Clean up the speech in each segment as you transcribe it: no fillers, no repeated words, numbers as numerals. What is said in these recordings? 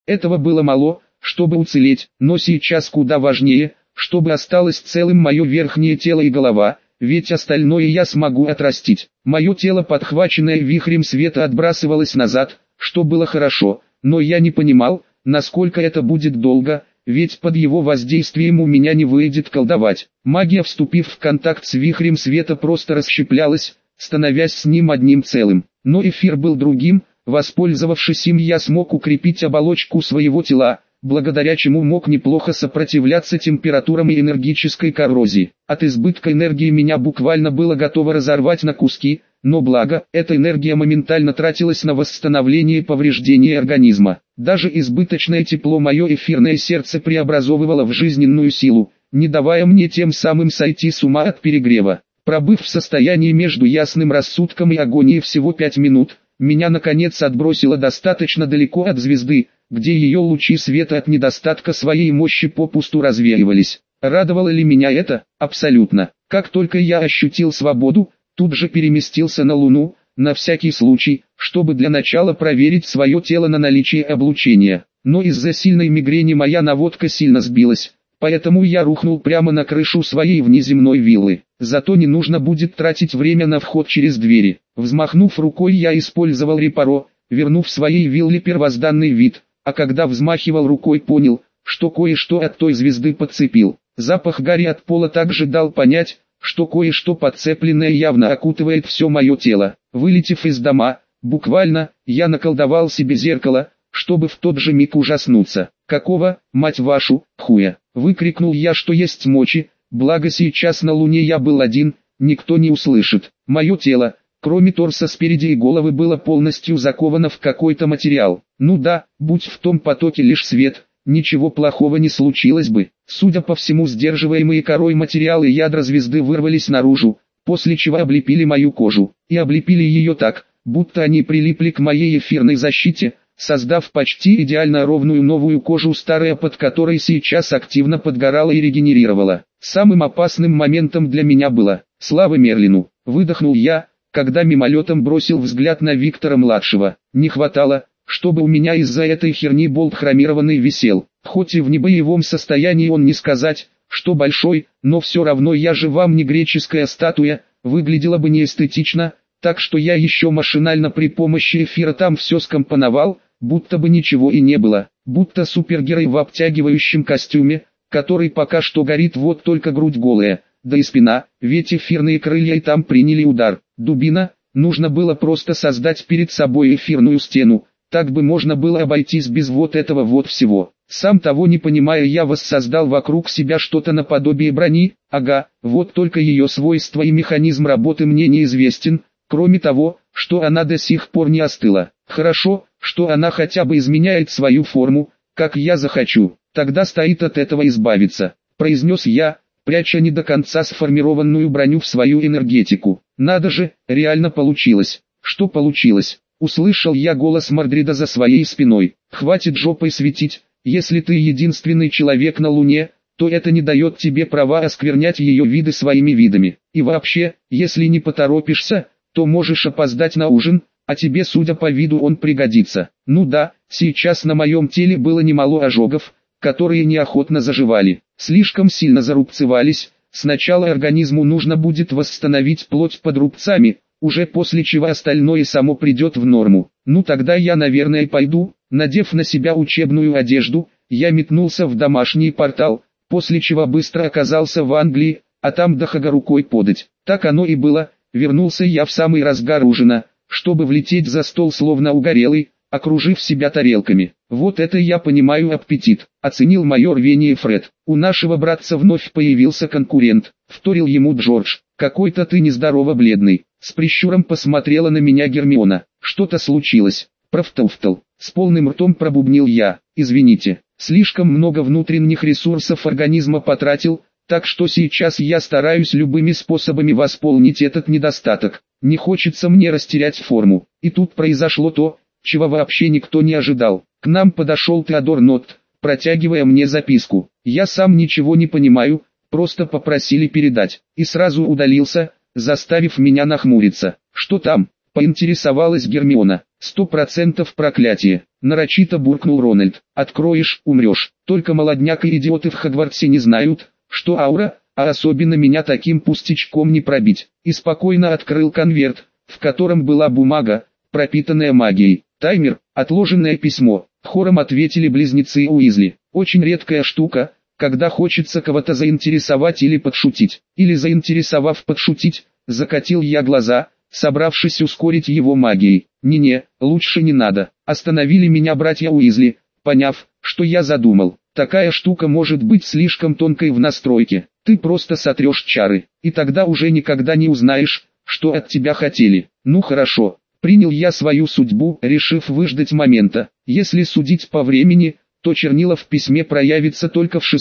Этого было мало, чтобы уцелеть, но сейчас куда важнее, чтобы осталось целым мое верхнее тело и голова, ведь остальное я смогу отрастить. Мое тело, подхваченное вихрем света, отбрасывалось назад, что было хорошо, но я не понимал, насколько это будет долго, ведь под его воздействием у меня не выйдет колдовать. Магия, вступив в контакт с вихрем света, просто расщеплялась, становясь с ним одним целым. Но эфир был другим, воспользовавшись им, я смог укрепить оболочку своего тела, благодаря чему мог неплохо сопротивляться температурам и энергической коррозии. От избытка энергии меня буквально было готово разорвать на куски, но благо, эта энергия моментально тратилась на восстановление повреждений организма. Даже избыточное тепло мое эфирное сердце преобразовывало в жизненную силу, не давая мне тем самым сойти с ума от перегрева. Пробыв в состоянии между ясным рассудком и агонией всего 5 минут, меня наконец отбросило достаточно далеко от звезды, где ее лучи света от недостатка своей мощи попусту развеивались. Радовало ли меня это? Абсолютно. Как только я ощутил свободу, тут же переместился на Луну, на всякий случай, чтобы для начала проверить свое тело на наличие облучения. Но из-за сильной мигрени моя наводка сильно сбилась, поэтому я рухнул прямо на крышу своей внеземной виллы. Зато не нужно будет тратить время на вход через двери. Взмахнув рукой, я использовал репаро, вернув своей вилле первозданный вид, а когда взмахивал рукой, понял, что кое-что от той звезды подцепил. Запах гари от пола также дал понять, что кое-что подцепленное явно окутывает все мое тело. Вылетев из дома, буквально, я наколдовал себе зеркало, чтобы в тот же миг ужаснуться. «Какого, мать вашу, хуя?» — выкрикнул я, что есть мочи, благо сейчас на Луне я был один, никто не услышит. Мое тело, кроме торса спереди и головы, было полностью заковано в какой-то материал. Ну да, будь в том потоке лишь свет, ничего плохого не случилось бы. Судя по всему, сдерживаемые корой материалы ядра звезды вырвались наружу, после чего облепили мою кожу. И облепили ее так, будто они прилипли к моей эфирной защите, создав почти идеально ровную новую кожу, старая под которой сейчас активно подгорала и регенерировала. Самым опасным моментом для меня было: слава Мерлину, выдохнул я, когда мимолетом бросил взгляд на Виктора-младшего. Не хватало, чтобы у меня из-за этой херни болт хромированный висел. Хоть и в небоевом состоянии он не сказать, что большой, но все равно я же вам не греческая статуя, выглядела бы неэстетично, так что я еще машинально при помощи эфира там все скомпоновал, будто бы ничего и не было, будто супергерой в обтягивающем костюме, который пока что горит, вот только грудь голая, да и спина, ведь эфирные крылья и там приняли удар. Дубина, нужно было просто создать перед собой эфирную стену, так бы можно было обойтись без вот этого вот всего. Сам того не понимая, я воссоздал вокруг себя что-то наподобие брони, ага, вот только ее свойства и механизм работы мне неизвестен, кроме того, что она до сих пор не остыла. Хорошо, что она хотя бы изменяет свою форму, как я захочу, тогда стоит от этого избавиться, произнес я, пряча не до конца сформированную броню в свою энергетику. Надо же, реально получилось. Что получилось? Услышал я голос Мордрида за своей спиной. Хватит жопой светить, если ты единственный человек на Луне, то это не дает тебе права осквернять ее виды своими видами. И вообще, если не поторопишься, то можешь опоздать на ужин, а тебе, судя по виду, он пригодится. Ну да, сейчас на моем теле было немало ожогов, которые неохотно заживали, слишком сильно зарубцевались. Сначала организму нужно будет восстановить плоть под рубцами, уже после чего остальное само придет в норму. Ну тогда я, наверное, пойду. Надев на себя учебную одежду, я метнулся в домашний портал, после чего быстро оказался в Англии, а там до Хага рукой подать. Так оно и было, вернулся я в самый разгар ужина, чтобы влететь за стол словно угорелый, окружив себя тарелками. Вот это я понимаю аппетит, оценил мое рвение Фред. У нашего братца вновь появился конкурент, вторил ему Джордж. Какой-то ты нездорово бледный. С прищуром посмотрела на меня Гермиона. Что-то случилось? Профтовтал. С полным ртом пробубнил я. Извините, слишком много внутренних ресурсов организма потратил, так что сейчас я стараюсь любыми способами восполнить этот недостаток. Не хочется мне растерять форму. И тут произошло то, чего вообще никто не ожидал. К нам подошел Теодор Нотт, протягивая мне записку. Я сам ничего не понимаю, просто попросили передать. И сразу удалился, заставив меня нахмуриться. Что там? Поинтересовалась Гермиона. 100% проклятие. нарочито буркнул Рональд. Откроешь, умрешь. Только молодняк и идиоты в Хогвартсе не знают, что аура, а особенно меня таким пустячком не пробить. И спокойно открыл конверт, в котором была бумага, пропитанная магией. Таймер, отложенное письмо. Хором ответили близнецы Уизли. Очень редкая штука, когда хочется кого-то заинтересовать или подшутить. Или заинтересовав подшутить, закатил я глаза, собравшись ускорить его магией. Не-не, лучше не надо. Остановили меня братья Уизли, поняв, что я задумал. Такая штука может быть слишком тонкой в настройке. Ты просто сотрешь чары, и тогда уже никогда не узнаешь, что от тебя хотели. Ну хорошо, принял я свою судьбу, решив выждать момента. Если судить по времени, то чернила в письме проявится только в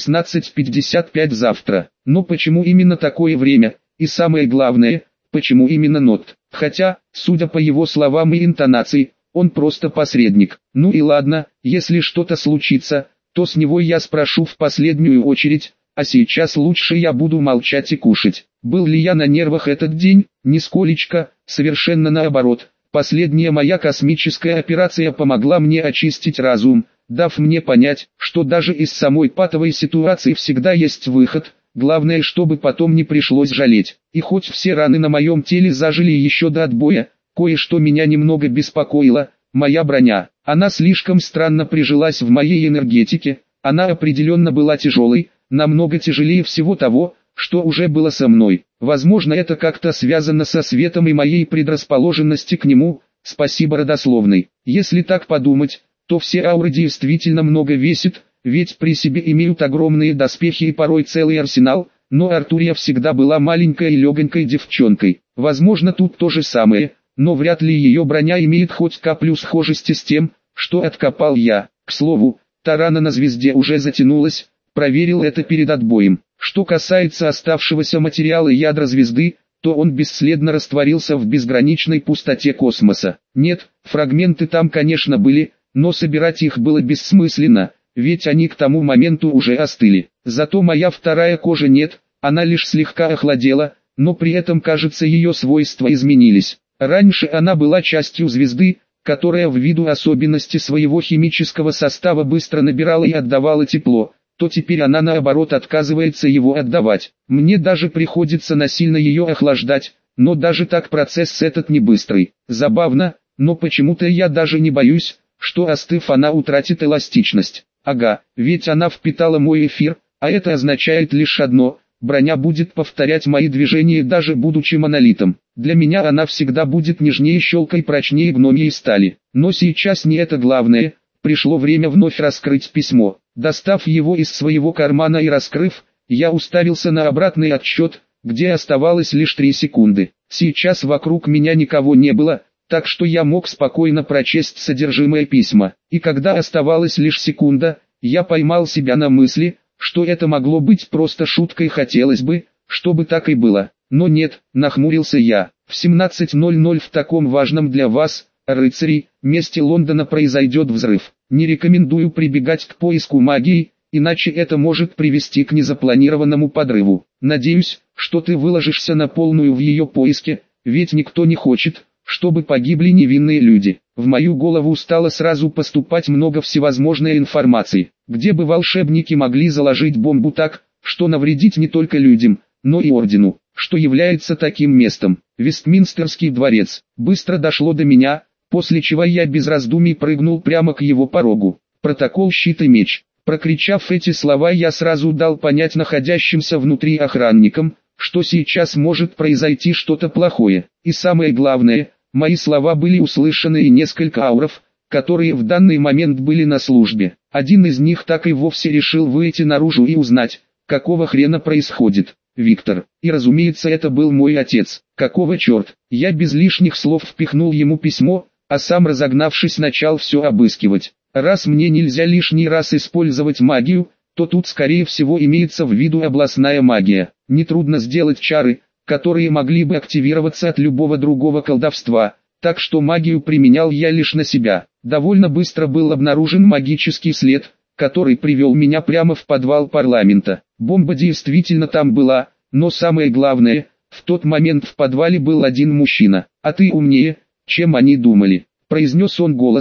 16:55 завтра. Но почему именно такое время, и самое главное, почему именно Нот? Хотя, судя по его словам и интонации, он просто посредник. Ну и ладно, если что-то случится, то с него я спрошу в последнюю очередь, а сейчас лучше я буду молчать и кушать. Был ли я на нервах этот день? Нисколечко, совершенно наоборот. Последняя моя космическая операция помогла мне очистить разум, дав мне понять, что даже из самой патовой ситуации всегда есть выход, главное, чтобы потом не пришлось жалеть. И хоть все раны на моем теле зажили еще до отбоя, кое-что меня немного беспокоило, моя броня. Она слишком странно прижилась в моей энергетике, она определенно была тяжелой, намного тяжелее всего того, что уже было со мной. Возможно, это как-то связано со светом и моей предрасположенности к нему, спасибо родословной. Если так подумать, то все ауры действительно много весят, ведь при себе имеют огромные доспехи и порой целый арсенал, но Артурия всегда была маленькой и легонькой девчонкой. Возможно, тут то же самое, но вряд ли ее броня имеет хоть каплю схожести с тем, что откопал я. К слову, та рана на звезде уже затянулась, проверил это перед отбоем. Что касается оставшегося материала ядра звезды, то он бесследно растворился в безграничной пустоте космоса. Нет, фрагменты там, конечно, были, но собирать их было бессмысленно, ведь они к тому моменту уже остыли. Зато моя вторая кожа нет, она лишь слегка охладела, но при этом, кажется, ее свойства изменились. Раньше она была частью звезды, которая ввиду особенностей своего химического состава быстро набирала и отдавала тепло, то теперь она наоборот отказывается его отдавать. Мне даже приходится насильно ее охлаждать, но даже так процесс этот не быстрый. Забавно, но почему-то я даже не боюсь, что остыв она утратит эластичность. Ага, ведь она впитала мой эфир, а это означает лишь одно: броня будет повторять мои движения даже будучи монолитом. Для меня она всегда будет нежнее щелка и прочнее гномьей стали. Но сейчас не это главное, пришло время вновь раскрыть письмо. Достав его из своего кармана и раскрыв, я уставился на обратный отсчет, где оставалось лишь 3 секунды. Сейчас вокруг меня никого не было, так что я мог спокойно прочесть содержимое письма. И когда оставалась лишь секунда, я поймал себя на мысли, что это могло быть просто шуткой. Хотелось бы, чтобы так и было. Но нет, нахмурился я. В 17:00 в таком важном для вас, рыцари, месте Лондона произойдет взрыв. Не рекомендую прибегать к поиску магии, иначе это может привести к незапланированному подрыву. Надеюсь, что ты выложишься на полную в ее поиске, ведь никто не хочет, чтобы погибли невинные люди. В мою голову стало сразу поступать много всевозможной информации, где бы волшебники могли заложить бомбу так, что навредить не только людям, но и ордену, что является таким местом. Вестминстерский дворец. Быстро дошло до меня, после чего я без раздумий прыгнул прямо к его порогу. Протокол «Щит и меч». Прокричав эти слова, я сразу дал понять находящимся внутри охранникам, что сейчас может произойти что-то плохое. И самое главное, мои слова были услышаны, и несколько ауров, которые в данный момент были на службе. Один из них так и вовсе решил выйти наружу и узнать, какого хрена происходит. Виктор. И разумеется, это был мой отец. Какого черт? Я без лишних слов впихнул ему письмо, а сам, разогнавшись, начал все обыскивать. Раз мне нельзя лишний раз использовать магию, то тут скорее всего имеется в виду областная магия. Нетрудно сделать чары, которые могли бы активироваться от любого другого колдовства, так что магию применял я лишь на себя. Довольно быстро был обнаружен магический след, который привел меня прямо в подвал парламента. Бомба действительно там была, но самое главное, в тот момент в подвале был один мужчина. «А ты умнее, чем они думали», — произнес он голосом,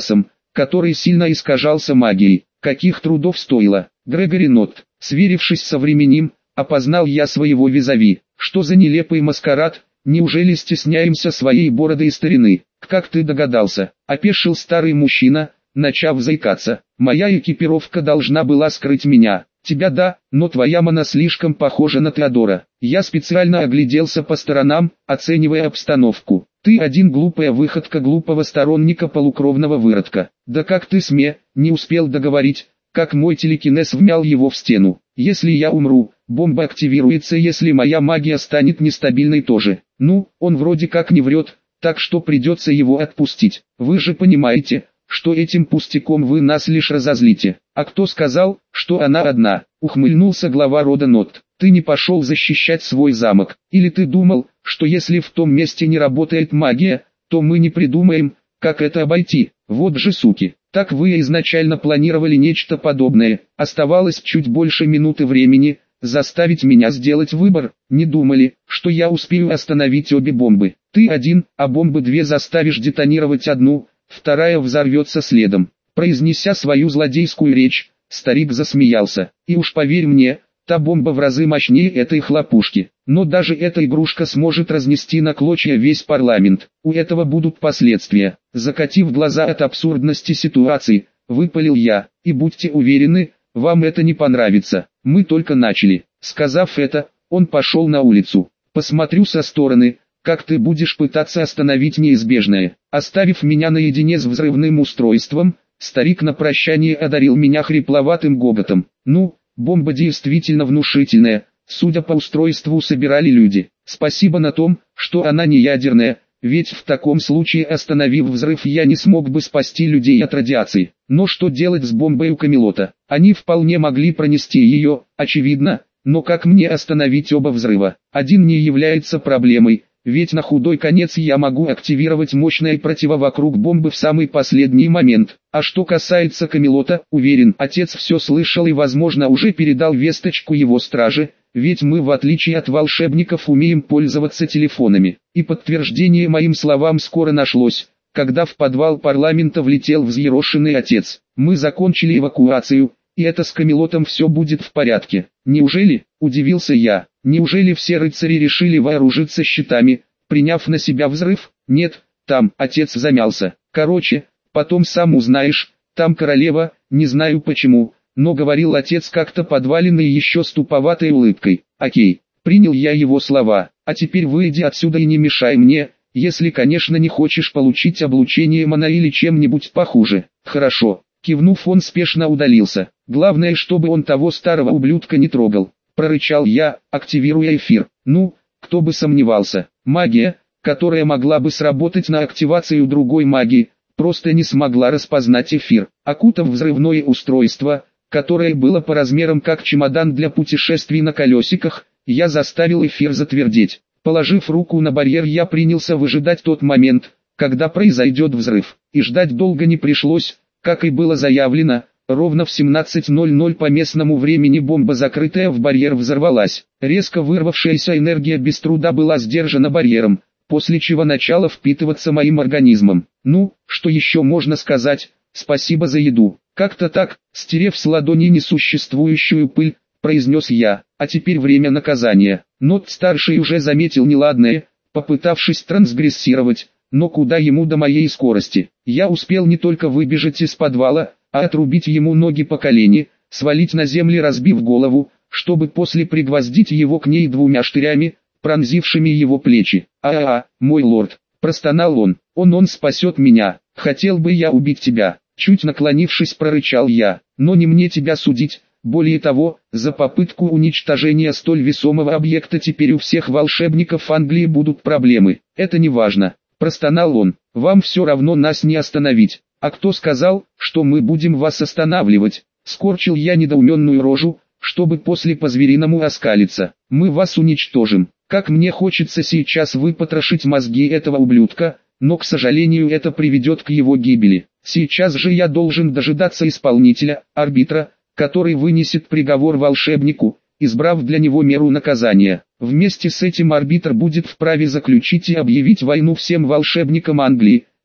который сильно искажался магией. Каких трудов стоило. Грегори Нотт. Сверившись со временем, опознал я своего визави. Что за нелепый маскарад? Неужели стесняемся своей бороды и старины? Как ты догадался? Опешил старый мужчина, начав заикаться. Моя экипировка должна была скрыть меня. Тебя да, но твоя мана слишком похожа на Теодора. Я специально огляделся по сторонам, оценивая обстановку. Ты один глупая выходка глупого сторонника полукровного выродка. Да как ты не успел договорить, как мой телекинез вмял его в стену. Если я умру, бомба активируется, если моя магия станет нестабильной тоже. Ну, он вроде как не врет, так что придется его отпустить. Вы же понимаете, что этим пустяком вы нас лишь разозлите. А кто сказал, что она одна? Ухмыльнулся глава рода Нотт. Ты не пошел защищать свой замок. Или ты думал, что если в том месте не работает магия, то мы не придумаем, как это обойти? Вот же суки. Так вы изначально планировали нечто подобное. Оставалось чуть больше минуты времени, заставить меня сделать выбор. Не думали, что я успею остановить обе бомбы. Ты один, а бомбы две заставишь детонировать одну, вторая взорвется следом. Произнеся свою злодейскую речь, старик засмеялся. И уж поверь мне, та бомба в разы мощнее этой хлопушки. Но даже эта игрушка сможет разнести на клочья весь парламент. У этого будут последствия. Закатив глаза от абсурдности ситуации, выпалил я. И будьте уверены, вам это не понравится. Мы только начали. Сказав это, он пошел на улицу. Посмотрю со стороны, как ты будешь пытаться остановить неизбежное. Оставив меня наедине с взрывным устройством, старик на прощание одарил меня хрипловатым гоготом. Ну, бомба действительно внушительная, судя по устройству собирали люди. Спасибо на том, что она не ядерная, ведь в таком случае, остановив взрыв, я не смог бы спасти людей от радиации. Но что делать с бомбой у Камелота? Они вполне могли пронести ее, очевидно, но как мне остановить оба взрыва? Один не является проблемой, ведь на худой конец я могу активировать мощное противо вокруг бомбы в самый последний момент. А что касается Камелота, уверен, отец все слышал и возможно уже передал весточку его страже, ведь мы в отличие от волшебников умеем пользоваться телефонами. И подтверждение моим словам скоро нашлось, когда в подвал парламента влетел взъерошенный отец. Мы закончили эвакуацию, и это с Камелотом все будет в порядке. Неужели? Удивился я. Неужели все рыцари решили вооружиться щитами, приняв на себя взрыв? Нет, там, отец замялся. Короче, потом сам узнаешь, там королева, не знаю почему, но говорил отец как-то подваленный еще с туповатой улыбкой. Окей, принял я его слова, а теперь выйди отсюда и не мешай мне, если конечно не хочешь получить облучение мана или чем-нибудь похуже. Хорошо, кивнув, он спешно удалился. Главное, чтобы он того старого ублюдка не трогал. Прорычал я, активируя эфир. Ну, кто бы сомневался. Магия, которая могла бы сработать на активацию другой магии, просто не смогла распознать эфир. Окутав взрывное устройство, которое было по размерам как чемодан для путешествий на колесиках, я заставил эфир затвердеть. Положив руку на барьер, я принялся выжидать тот момент, когда произойдет взрыв. И ждать долго не пришлось, как и было заявлено. Ровно в 17:00 по местному времени бомба, закрытая в барьер, взорвалась. Резко вырвавшаяся энергия без труда была сдержана барьером, после чего начала впитываться моим организмом. Ну, что еще можно сказать? Спасибо за еду. Как-то так, стерев с ладони несуществующую пыль, произнес я. А теперь время наказания. Нотт-старший уже заметил неладное, попытавшись трансгрессировать, но куда ему до моей скорости. Я успел не только выбежать из подвала, а отрубить ему ноги по колени, свалить на землю, разбив голову, чтобы после пригвоздить его к ней двумя штырями, пронзившими его плечи. Мой лорд, простонал он, он спасет меня, хотел бы я убить тебя, чуть наклонившись, прорычал я, но не мне тебя судить, более того, за попытку уничтожения столь весомого объекта теперь у всех волшебников Англии будут проблемы, это не важно, простонал он, вам все равно нас не остановить. А кто сказал, что мы будем вас останавливать? Скорчил я недоуменную рожу, чтобы после по-звериному оскалиться. Мы вас уничтожим. Как мне хочется сейчас выпотрошить мозги этого ублюдка, но к сожалению это приведет к его гибели. Сейчас же я должен дожидаться исполнителя, арбитра, который вынесет приговор волшебнику, избрав для него меру наказания. Вместе с этим арбитр будет вправе заключить и объявить войну всем волшебникам Англии,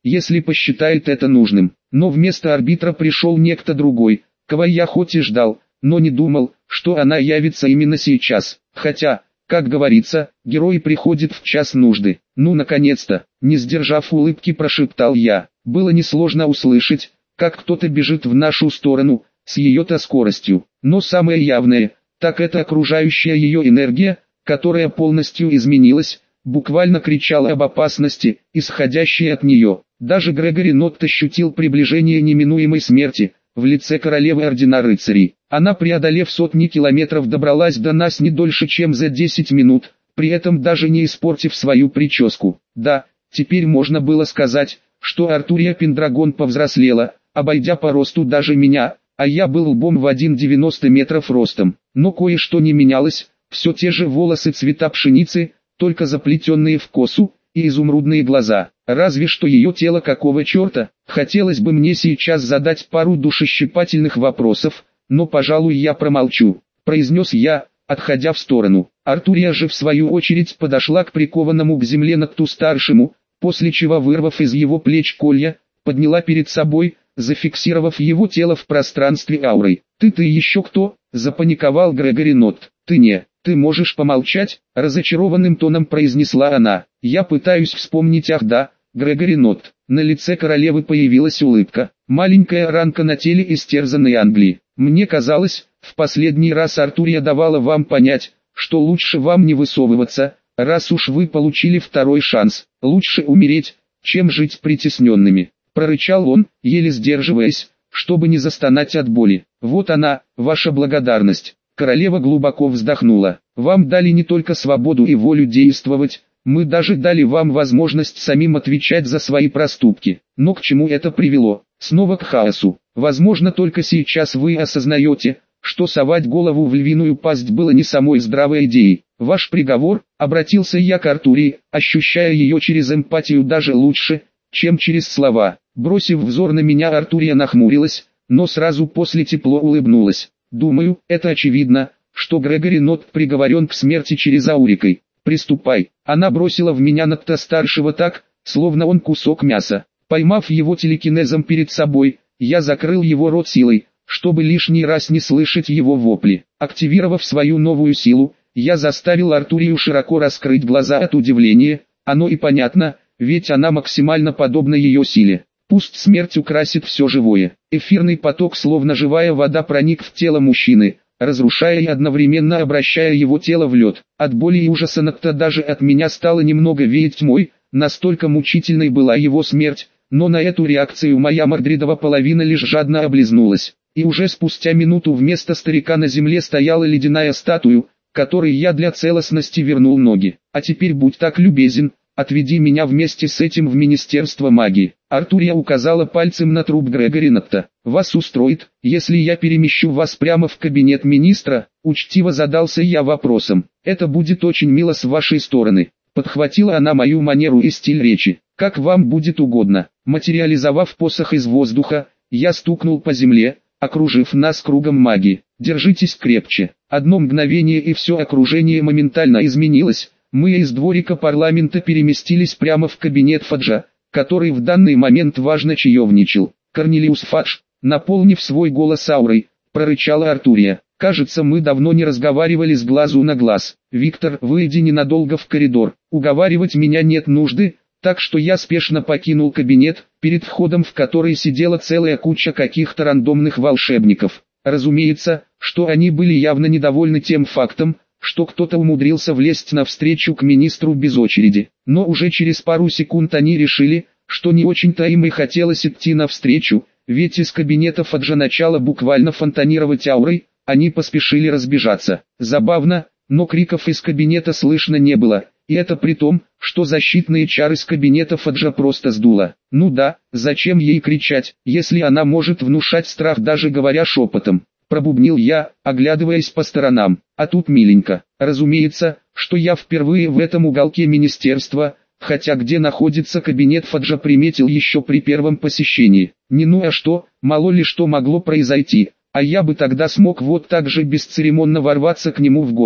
если посчитает это нужным. Но вместо арбитра пришел некто другой, кого я хоть и ждал, но не думал, что она явится именно сейчас. Хотя, как говорится, герой приходит в час нужды. Ну наконец-то, не сдержав улыбки, прошептал я. Было несложно услышать, как кто-то бежит в нашу сторону, с ее-то скоростью. Но самое явное, так это окружающая ее энергия, которая полностью изменилась, буквально кричала об опасности, исходящей от нее. Даже Грегори Нотт ощутил приближение неминуемой смерти, в лице королевы Ордена Рыцарей. Она, преодолев сотни километров, добралась до нас не дольше, чем за 10 минут, при этом даже не испортив свою прическу. Да, теперь можно было сказать, что Артурия Пендрагон повзрослела, обойдя по росту даже меня, а я был лбом в 1,90 метров ростом. Но кое-что не менялось, все те же волосы цвета пшеницы, только заплетенные в косу, и изумрудные глаза. Разве что ее тело какого черта? Хотелось бы мне сейчас задать пару душещипательных вопросов, но, пожалуй, я промолчу, произнес я, отходя в сторону. Артурия же в свою очередь подошла к прикованному к земле Нокту-старшему, после чего, вырвав из его плеч колья, подняла перед собой, зафиксировав его тело в пространстве аурой. «Ты еще кто?» – запаниковал Грегори Нотт. «Ты можешь помолчать?» – разочарованным тоном произнесла она. «Я пытаюсь вспомнить, ах да, Грегори Нотт». На лице королевы появилась улыбка. Маленькая ранка на теле истерзанной Англии. «Мне казалось, в последний раз Артурия давала вам понять, что лучше вам не высовываться, раз уж вы получили второй шанс. Лучше умереть, чем жить притесненными», – прорычал он, еле сдерживаясь, чтобы не застонать от боли. «Вот она, ваша благодарность». Королева глубоко вздохнула. «Вам дали не только свободу и волю действовать, мы даже дали вам возможность самим отвечать за свои проступки. Но к чему это привело? Снова к хаосу. Возможно, только сейчас вы осознаете, что совать голову в львиную пасть было не самой здравой идеей. Ваш приговор», — обратился я к Артурии, ощущая ее через эмпатию даже лучше, чем через слова. Бросив взор на меня, Артурия нахмурилась, но сразу после тепло улыбнулась. «Думаю, это очевидно, что Грегори Нотт приговорен к смерти через аурикой. Приступай». Она бросила в меня Нотта-старшего так, словно он кусок мяса. Поймав его телекинезом перед собой, я закрыл его рот силой, чтобы лишний раз не слышать его вопли. Активировав свою новую силу, я заставил Артурию широко раскрыть глаза от удивления. Оно и понятно, ведь она максимально подобна ее силе. Пусть смерть украсит все живое. Эфирный поток, словно живая вода, проник в тело мужчины, разрушая и одновременно обращая его тело в лед. От боли и ужаса Нотта даже от меня стало немного веять тьмой, настолько мучительной была его смерть, но на эту реакцию моя мордридова половина лишь жадно облизнулась. И уже спустя минуту вместо старика на земле стояла ледяная статуя, которой я для целостности вернул ноги. «А теперь будь так любезен, отведи меня вместе с этим в Министерство магии». Артурия указала пальцем на труп Грегори Нотта. «Вас устроит, если я перемещу вас прямо в кабинет министра?» Учтиво задался я вопросом. «Это будет очень мило с вашей стороны». Подхватила она мою манеру и стиль речи. «Как вам будет угодно». Материализовав посох из воздуха, я стукнул по земле, окружив нас кругом магии. «Держитесь крепче». Одно мгновение и все окружение моментально изменилось. Мы из дворика парламента переместились прямо в кабинет Фаджа, который в данный момент важно чаевничал. «Корнелиус Фадж», наполнив свой голос аурой, прорычала Артурия. «Кажется, мы давно не разговаривали с глазу на глаз. Виктор, выйди ненадолго в коридор. Уговаривать меня нет нужды». Так что я спешно покинул кабинет, перед входом в который сидела целая куча каких-то рандомных волшебников. Разумеется, что они были явно недовольны тем фактом, что кто-то умудрился влезть навстречу к министру без очереди. Но уже через пару секунд они решили, что не очень-то им и хотелось идти навстречу, ведь из кабинета Фаджа начало буквально фонтанировать аурой, они поспешили разбежаться. Забавно, но криков из кабинета слышно не было. И это при том, что защитные чары с кабинета Фаджа просто сдуло. Ну да, зачем ей кричать, если она может внушать страх, даже говоря шепотом? Пробубнил я, оглядываясь по сторонам. А тут миленько. Разумеется, что я впервые в этом уголке министерства, хотя где находится кабинет Фаджа приметил еще при первом посещении. Ну а что, мало ли что могло произойти. А я бы тогда смог вот так же бесцеремонно ворваться к нему в гости.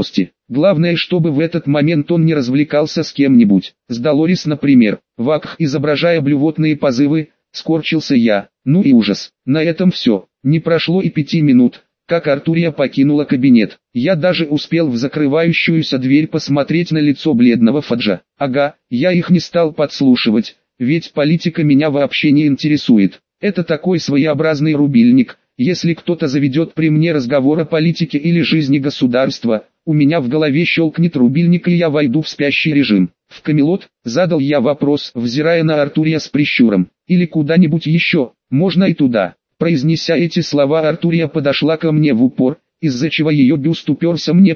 Главное, чтобы в этот момент он не развлекался с кем-нибудь. С Долорес, например. Вакх, изображая блювотные позывы, скорчился я. Ну и ужас. На этом все. Не прошло и 5 минут, как Артурия покинула кабинет. Я даже успел в закрывающуюся дверь посмотреть на лицо бледного Фаджа. Ага, я их не стал подслушивать, ведь политика меня вообще не интересует. Это такой своеобразный рубильник. Если кто-то заведет при мне разговор о политике или жизни государства, у меня в голове щелкнет рубильник и я войду в спящий режим. В Камелот, задал я вопрос, взирая на Артурия с прищуром. Или куда-нибудь еще, можно и туда. Произнеся эти слова, Артурия подошла ко мне в упор, из-за чего ее бюст уперся мне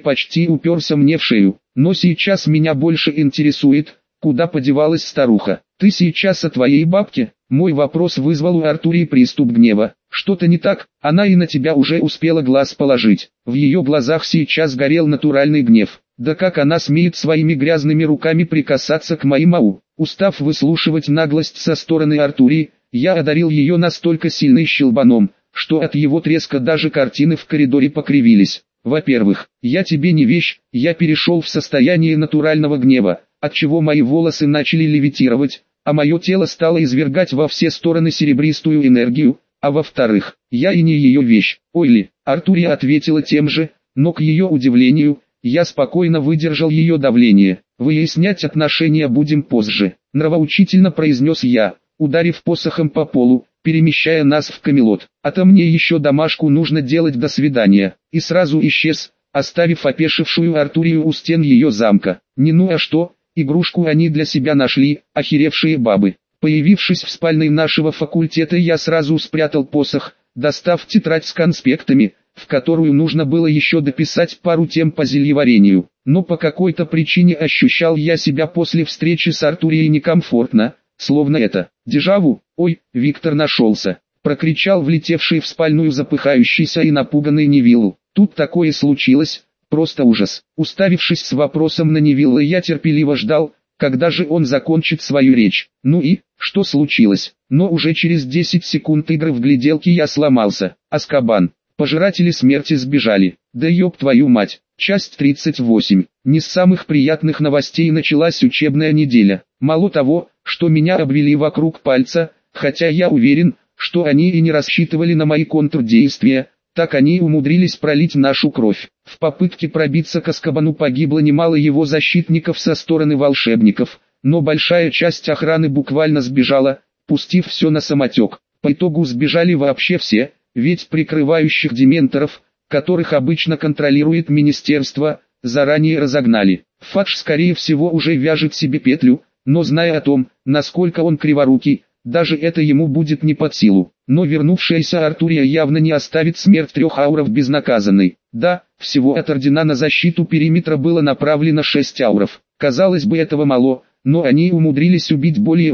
в шею. Но сейчас меня больше интересует, куда подевалась старуха. Ты сейчас о твоей бабке? Мой вопрос вызвал у Артурии приступ гнева. Что-то не так, она и на тебя уже успела глаз положить. В ее глазах сейчас горел натуральный гнев. Да как она смеет своими грязными руками прикасаться к моим ау? Устав выслушивать наглость со стороны Артурии, я одарил ее настолько сильным щелбаном, что от его треска даже картины в коридоре покривились. Во-первых, я тебе не вещь, я перешел в состояние натурального гнева, отчего мои волосы начали левитировать, а мое тело стало извергать во все стороны серебристую энергию. А во-вторых, я и не ее вещь. Ойли, Артурия ответила тем же, но к ее удивлению, я спокойно выдержал ее давление. Выяснять отношения будем позже, нравоучительно произнес я, ударив посохом по полу, перемещая нас в Камелот. А то мне еще домашку нужно делать, до свидания. И сразу исчез, оставив опешившую Артурию у стен ее замка. Не ну а что, игрушку они для себя нашли, охеревшие бабы. Появившись в спальной нашего факультета, я сразу спрятал посох, достав тетрадь с конспектами, в которую нужно было еще дописать пару тем по зельеварению. Но по какой-то причине ощущал я себя после встречи с Артурией некомфортно, словно это дежавю. «Ой, Виктор нашелся!» — прокричал влетевший в спальную запыхающийся и напуганный Невилл. Тут такое случилось, просто ужас. Уставившись с вопросом на Невилла, я терпеливо ждал, когда же он закончит свою речь. Ну и, что случилось? Но уже через 10 секунд игры в гляделки я сломался. Азкабан. Пожиратели смерти сбежали. Да ёб твою мать. Часть 38. Не с самых приятных новостей началась учебная неделя. Мало того, что меня обвели вокруг пальца, хотя я уверен, что они и не рассчитывали на мои контрдействия, так они и умудрились пролить нашу кровь. В попытке пробиться к Азкабану погибло немало его защитников со стороны волшебников, но большая часть охраны буквально сбежала, пустив все на самотек. По итогу сбежали вообще все, ведь прикрывающих дементоров, которых обычно контролирует министерство, заранее разогнали. Фадж скорее всего уже вяжет себе петлю, но зная о том, насколько он криворукий, даже это ему будет не под силу. Но вернувшаяся Артурия явно не оставит смерть 3 ауров безнаказанной. Да, всего от Ордена на защиту периметра было направлено 6 ауров. Казалось бы, этого мало, но они умудрились убить более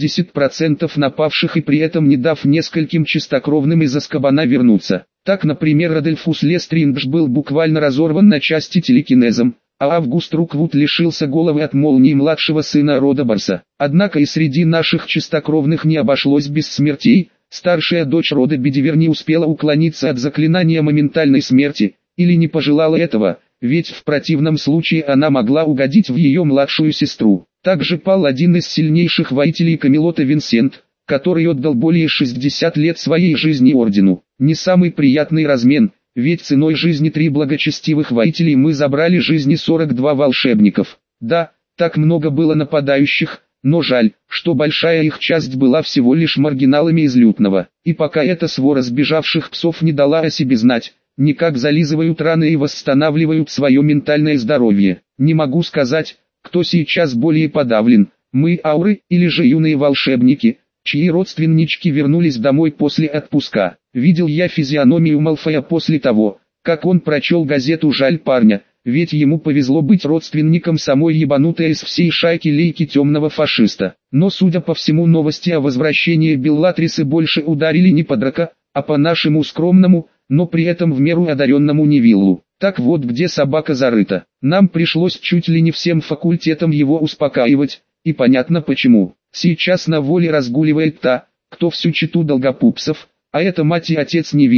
80% напавших и при этом не дав нескольким чистокровным из Азкабана вернуться. Так, например, Адельфус Лестриндж был буквально разорван на части телекинезом, а Август Руквуд лишился головы от молнии младшего сына Родобарса. Однако и среди наших чистокровных не обошлось без смертей. Старшая дочь рода Бедивер не успела уклониться от заклинания моментальной смерти, или не пожелала этого, ведь в противном случае она могла угодить в ее младшую сестру. Также пал один из сильнейших воителей Камелота Винсент, который отдал более 60 лет своей жизни ордену. Не самый приятный размен, ведь ценой жизни 3 благочестивых воителей мы забрали жизни 42 волшебников. Да, так много было нападающих, но жаль, что большая их часть была всего лишь маргиналами из лютного. И пока эта свора сбежавших псов не дала о себе знать, никак зализывают раны и восстанавливают свое ментальное здоровье. Не могу сказать, кто сейчас более подавлен, мы ауры или же юные волшебники, чьи родственнички вернулись домой после отпуска. Видел я физиономию Малфоя после того, как он прочел газету «Жаль парня», ведь ему повезло быть родственником самой ебанутой из всей шайки лейки темного фашиста. Но судя по всему, новости о возвращении Беллатрисы больше ударили не по Драко, а по нашему скромному, но при этом в меру одаренному Невиллу. Так вот где собака зарыта. Нам пришлось чуть ли не всем факультетам его успокаивать, и понятно почему. Сейчас на воле разгуливает та, кто всю чету долгопупсов, а это мать и отец Невилла,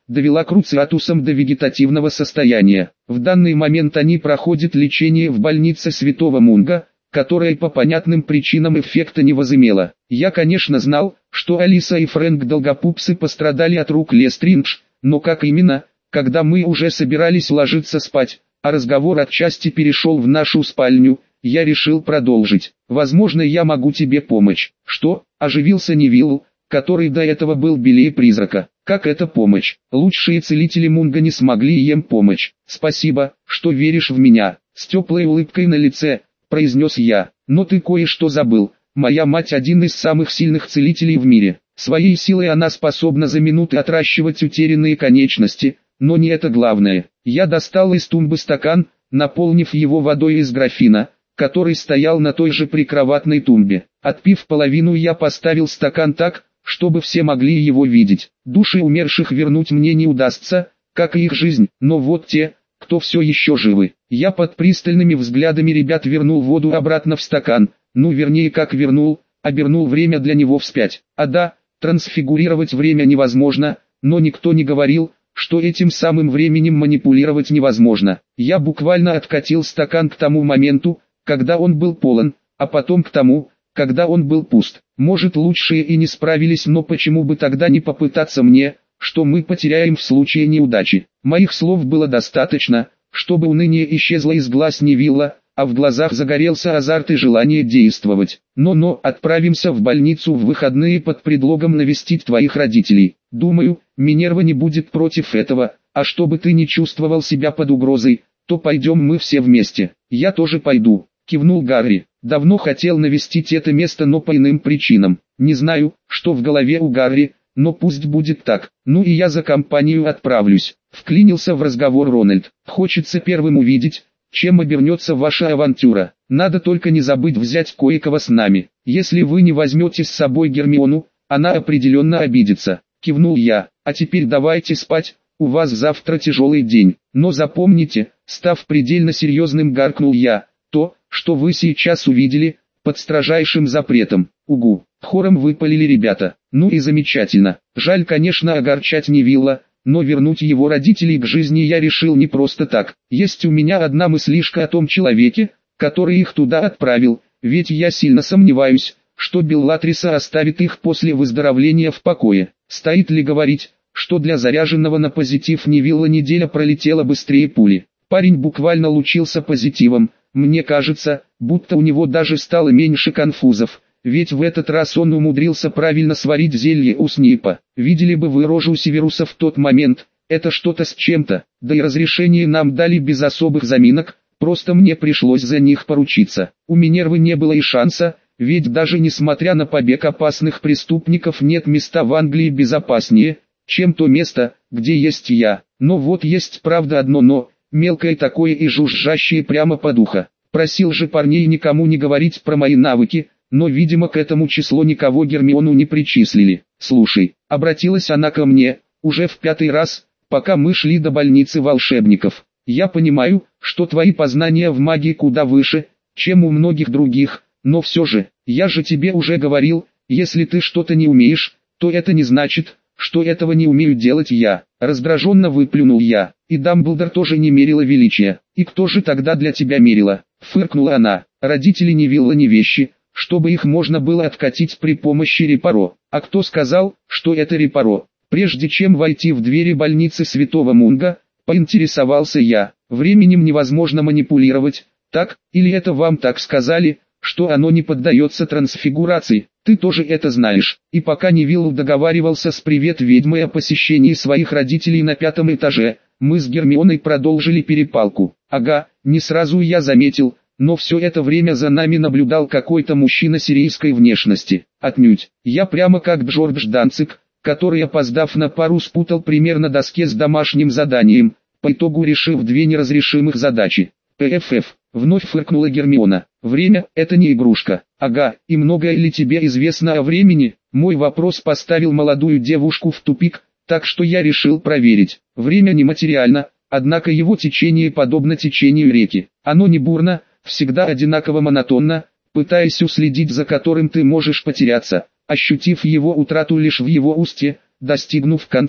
довела Круциатусом до вегетативного состояния. В данный момент они проходят лечение в больнице Святого Мунга, которая по понятным причинам эффекта не возымела. Я, конечно, знал, что Алиса и Фрэнк Долгопупсы пострадали от рук Лестриндж, но как именно, когда мы уже собирались ложиться спать, а разговор отчасти перешел в нашу спальню, я решил продолжить. Возможно, я могу тебе помочь. Что? Оживился Невилл, который до этого был белее призрака. Как это помощь? Лучшие целители Мунга не смогли им помочь. Спасибо, что веришь в меня. С теплой улыбкой на лице, произнес я. Но ты кое-что забыл. Моя мать один из самых сильных целителей в мире. Своей силой она способна за минуты отращивать утерянные конечности, но не это главное. Я достал из тумбы стакан, наполнив его водой из графина, который стоял на той же прикроватной тумбе. Отпив половину, я поставил стакан так, чтобы все могли его видеть. Души умерших вернуть мне не удастся, как и их жизнь, но вот те, кто все еще живы. Я под пристальными взглядами ребят вернул воду обратно в стакан, вернее как вернул, обернул время для него вспять. А да, трансфигурировать время невозможно, но никто не говорил, что этим самым временем манипулировать невозможно. Я буквально откатил стакан к тому моменту, когда он был полон, а потом к тому, когда он был пуст. Может, лучшие и не справились, но почему бы тогда не попытаться мне, что мы потеряем в случае неудачи. Моих слов было достаточно, чтобы уныние исчезло из глаз Невилла, а в глазах загорелся азарт и желание действовать. Но отправимся в больницу в выходные под предлогом навестить твоих родителей. Думаю, Минерва не будет против этого, а чтобы ты не чувствовал себя под угрозой, то пойдем мы все вместе. Я тоже пойду, кивнул Гарри. Давно хотел навестить это место, но по иным причинам. Не знаю, что в голове у Гарри, но пусть будет так. И я за компанию отправлюсь. Вклинился в разговор Рональд. Хочется первым увидеть, чем обернется ваша авантюра. Надо только не забыть взять кое-кого с нами. Если вы не возьмете с собой Гермиону, она определенно обидится. Кивнул я. А теперь давайте спать, у вас завтра тяжелый день. Но запомните, став предельно серьезным, гаркнул я, то, что вы сейчас увидели, под строжайшим запретом. Угу. Хором выпалили ребята. И замечательно. Жаль, конечно, огорчать Невилла, но вернуть его родителей к жизни я решил не просто так. Есть у меня одна мыслишка о том человеке, который их туда отправил, ведь я сильно сомневаюсь, что Беллатриса оставит их после выздоровления в покое. Стоит ли говорить, что для заряженного на позитив Невилла неделя пролетела быстрее пули. Парень буквально лучился позитивом, мне кажется, будто у него даже стало меньше конфузов. Ведь в этот раз он умудрился правильно сварить зелье у Снейпа. Видели бы вы рожу Северуса в тот момент, это что-то с чем-то. Да и разрешение нам дали без особых заминок, просто мне пришлось за них поручиться. У Минервы не было и шанса, ведь даже несмотря на побег опасных преступников нет места в Англии безопаснее, чем то место, где есть я. Но вот есть правда одно но, мелкое такое и жужжащее прямо по духу. Просил же парней никому не говорить про мои навыки, но, видимо, к этому числу никого Гермиону не причислили. «Слушай», — обратилась она ко мне, уже в 5-й раз, пока мы шли до больницы волшебников. «Я понимаю, что твои познания в магии куда выше, чем у многих других, но все же, я же тебе уже говорил, если ты что-то не умеешь, то это не значит, что этого не умею делать я». Раздраженно выплюнул я. «И Дамблдор тоже не мерила величия. И кто же тогда для тебя мерила?» Фыркнула она. «Родители Невилла не вещи, чтобы их можно было откатить при помощи репаро. А кто сказал, что это репаро?» Прежде чем войти в двери больницы Святого Мунга, поинтересовался я. «Временем невозможно манипулировать, так, или это вам так сказали, что оно не поддается трансфигурации? Ты тоже это знаешь». И пока Невилл договаривался с привет ведьмой о посещении своих родителей на 5-м этаже, мы с Гермионой продолжили перепалку. Ага, не сразу я заметил, но все это время за нами наблюдал какой-то мужчина сирийской внешности. Отнюдь. Я прямо как Джордж Данцик, который, опоздав на пару, спутал пример на доске с домашним заданием, по итогу решив 2 неразрешимых задачи. «ПФФ», вновь фыркнула Гермиона. «Время – это не игрушка». «Ага, и многое ли тебе известно о времени?» Мой вопрос поставил молодую девушку в тупик, так что я решил проверить. Время нематериально, однако его течение подобно течению реки. Оно не бурно, всегда одинаково монотонно, пытаясь уследить за которым ты можешь потеряться, ощутив его утрату лишь в его устье, достигнув конца.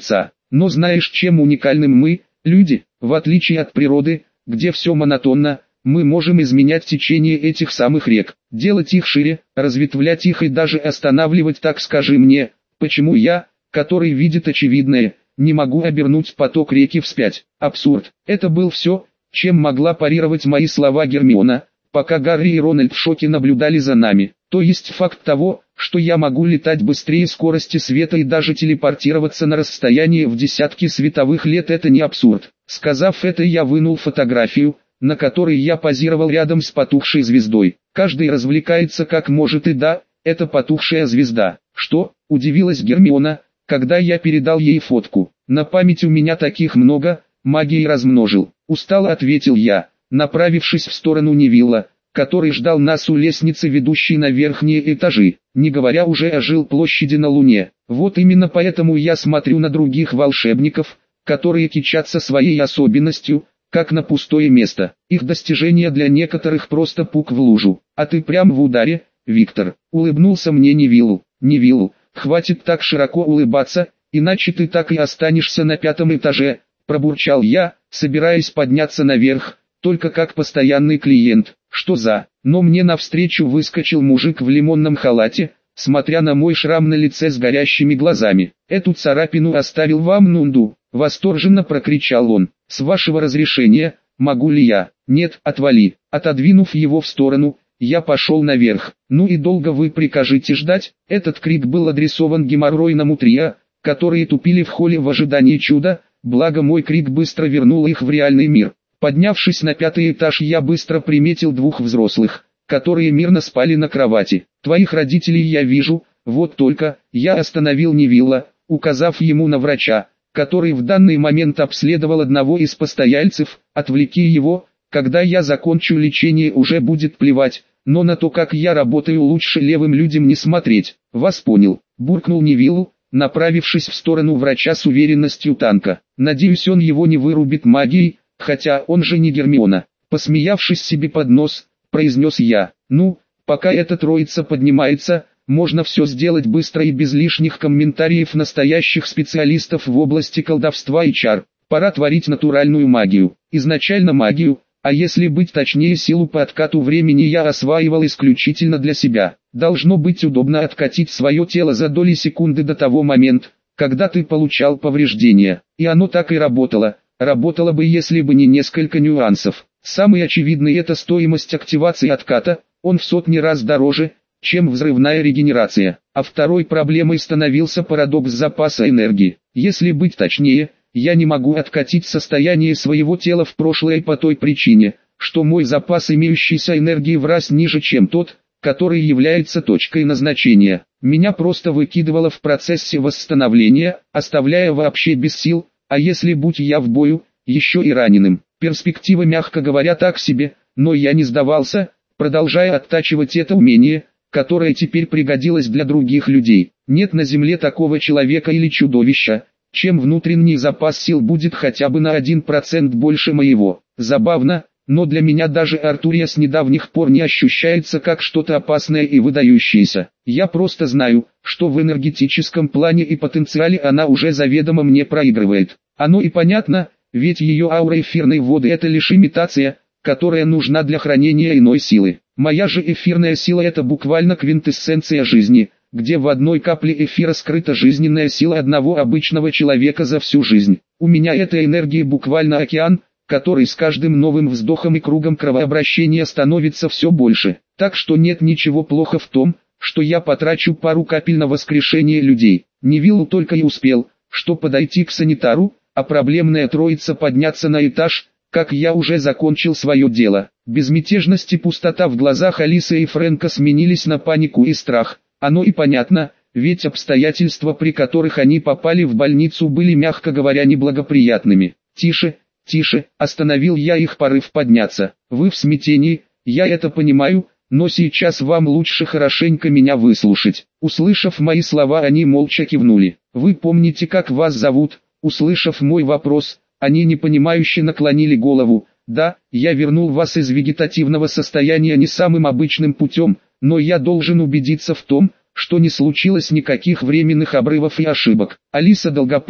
Но знаешь, чем уникальным мы, люди, в отличие от природы, где все монотонно, мы можем изменять течение этих самых рек, делать их шире, разветвлять их и даже останавливать. Так скажи мне, почему я, который видит очевидное, не могу обернуть поток реки вспять? Абсурд. Это был все, чем могла парировать мои слова Гермиона, пока Гарри и Рональд в шоке наблюдали за нами. То есть факт того, что я могу летать быстрее скорости света и даже телепортироваться на расстояние в десятки световых лет, это не абсурд. Сказав это, я вынул фотографию, на которой я позировал рядом с потухшей звездой. Каждый развлекается как может, и да, это потухшая звезда. Что? Удивилась Гермиона, когда я передал ей фотку. На память у меня таких много, магией размножил. Устало ответил я, направившись в сторону Невилла, который ждал нас у лестницы, ведущей на верхние этажи, не говоря уже о жилплощади на Луне. Вот именно поэтому я смотрю на других волшебников, которые кичатся своей особенностью, как на пустое место. Их достижения для некоторых просто пук в лужу. А ты прям в ударе, Виктор. Улыбнулся мне Невилл. Невилл, хватит так широко улыбаться, иначе ты так и останешься на 5-м этаже, пробурчал я, собираясь подняться наверх, только как постоянный клиент. Что за? Но мне навстречу выскочил мужик в лимонном халате, смотря на мой шрам на лице с горящими глазами. Эту царапину оставил вам Нунду, восторженно прокричал он. С вашего разрешения, могу ли я? Нет, отвали. Отодвинув его в сторону, я пошел наверх. Ну и долго вы прикажете ждать? Этот крик был адресован геморройному трио, которые тупили в холле в ожидании чуда, благо мой крик быстро вернул их в реальный мир. Поднявшись на 5-й этаж, я быстро приметил двух взрослых, которые мирно спали на кровати. Твоих родителей я вижу, вот только, я остановил Невилла, указав ему на врача, который в данный момент обследовал одного из постояльцев. Отвлеки его, когда я закончу лечение, уже будет плевать, но на то, как я работаю, лучше левым людям не смотреть. Вас понял, буркнул Невилл, направившись в сторону врача с уверенностью танка. Надеюсь, он его не вырубит магией, хотя он же не Гермиона. Посмеявшись себе под нос, произнес я. Ну, пока эта троица поднимается, можно все сделать быстро и без лишних комментариев настоящих специалистов в области колдовства и чар. Пора творить натуральную магию. Изначально магию, а если быть точнее, силу по откату времени я осваивал исключительно для себя. Должно быть удобно откатить свое тело за доли секунды до того момента, когда ты получал повреждения. И оно так и работало. Работало бы, если бы не несколько нюансов. Самый очевидный — это стоимость активации отката, он в сотни раз дороже, чем взрывная регенерация. А второй проблемой становился парадокс запаса энергии. Если быть точнее, я не могу откатить состояние своего тела в прошлое по той причине, что мой запас имеющейся энергии в раз ниже, чем тот, который является точкой назначения. Меня просто выкидывало в процессе восстановления, оставляя вообще без сил. А если будь я в бою, еще и раненым? Перспектива, мягко говоря, так себе, но я не сдавался, продолжая оттачивать это умение, которое теперь пригодилось для других людей. Нет на земле такого человека или чудовища, чем внутренний запас сил будет хотя бы на 1% больше моего. Забавно, но для меня даже Артурия с недавних пор не ощущается как что-то опасное и выдающееся. Я просто знаю, что в энергетическом плане и потенциале она уже заведомо мне проигрывает. Оно и понятно, ведь ее аура эфирной воды — это лишь имитация, которая нужна для хранения иной силы. Моя же эфирная сила — это буквально квинтэссенция жизни, где в одной капле эфира скрыта жизненная сила одного обычного человека за всю жизнь. У меня этой энергии буквально океан, который с каждым новым вздохом и кругом кровообращения становится все больше. Так что нет ничего плохо в том, что я потрачу пару капель на воскрешение людей. Невилл только и успел, что подойти к санитару, а проблемная троица подняться на этаж, как я уже закончил свое дело. Безмятежность и пустота в глазах Алисы и Фрэнка сменились на панику и страх. Оно и понятно, ведь обстоятельства, при которых они попали в больницу, были, мягко говоря, неблагоприятными. «Тише, тише», остановил я их порыв подняться. «Вы в смятении, я это понимаю, но сейчас вам лучше хорошенько меня выслушать». Услышав мои слова, они молча кивнули. «Вы помните, как вас зовут?» Услышав мой вопрос, они непонимающе наклонили голову. «Да, я вернул вас из вегетативного состояния не самым обычным путем, но я должен убедиться в том, что не случилось никаких временных обрывов и ошибок. Алиса Долгопупс,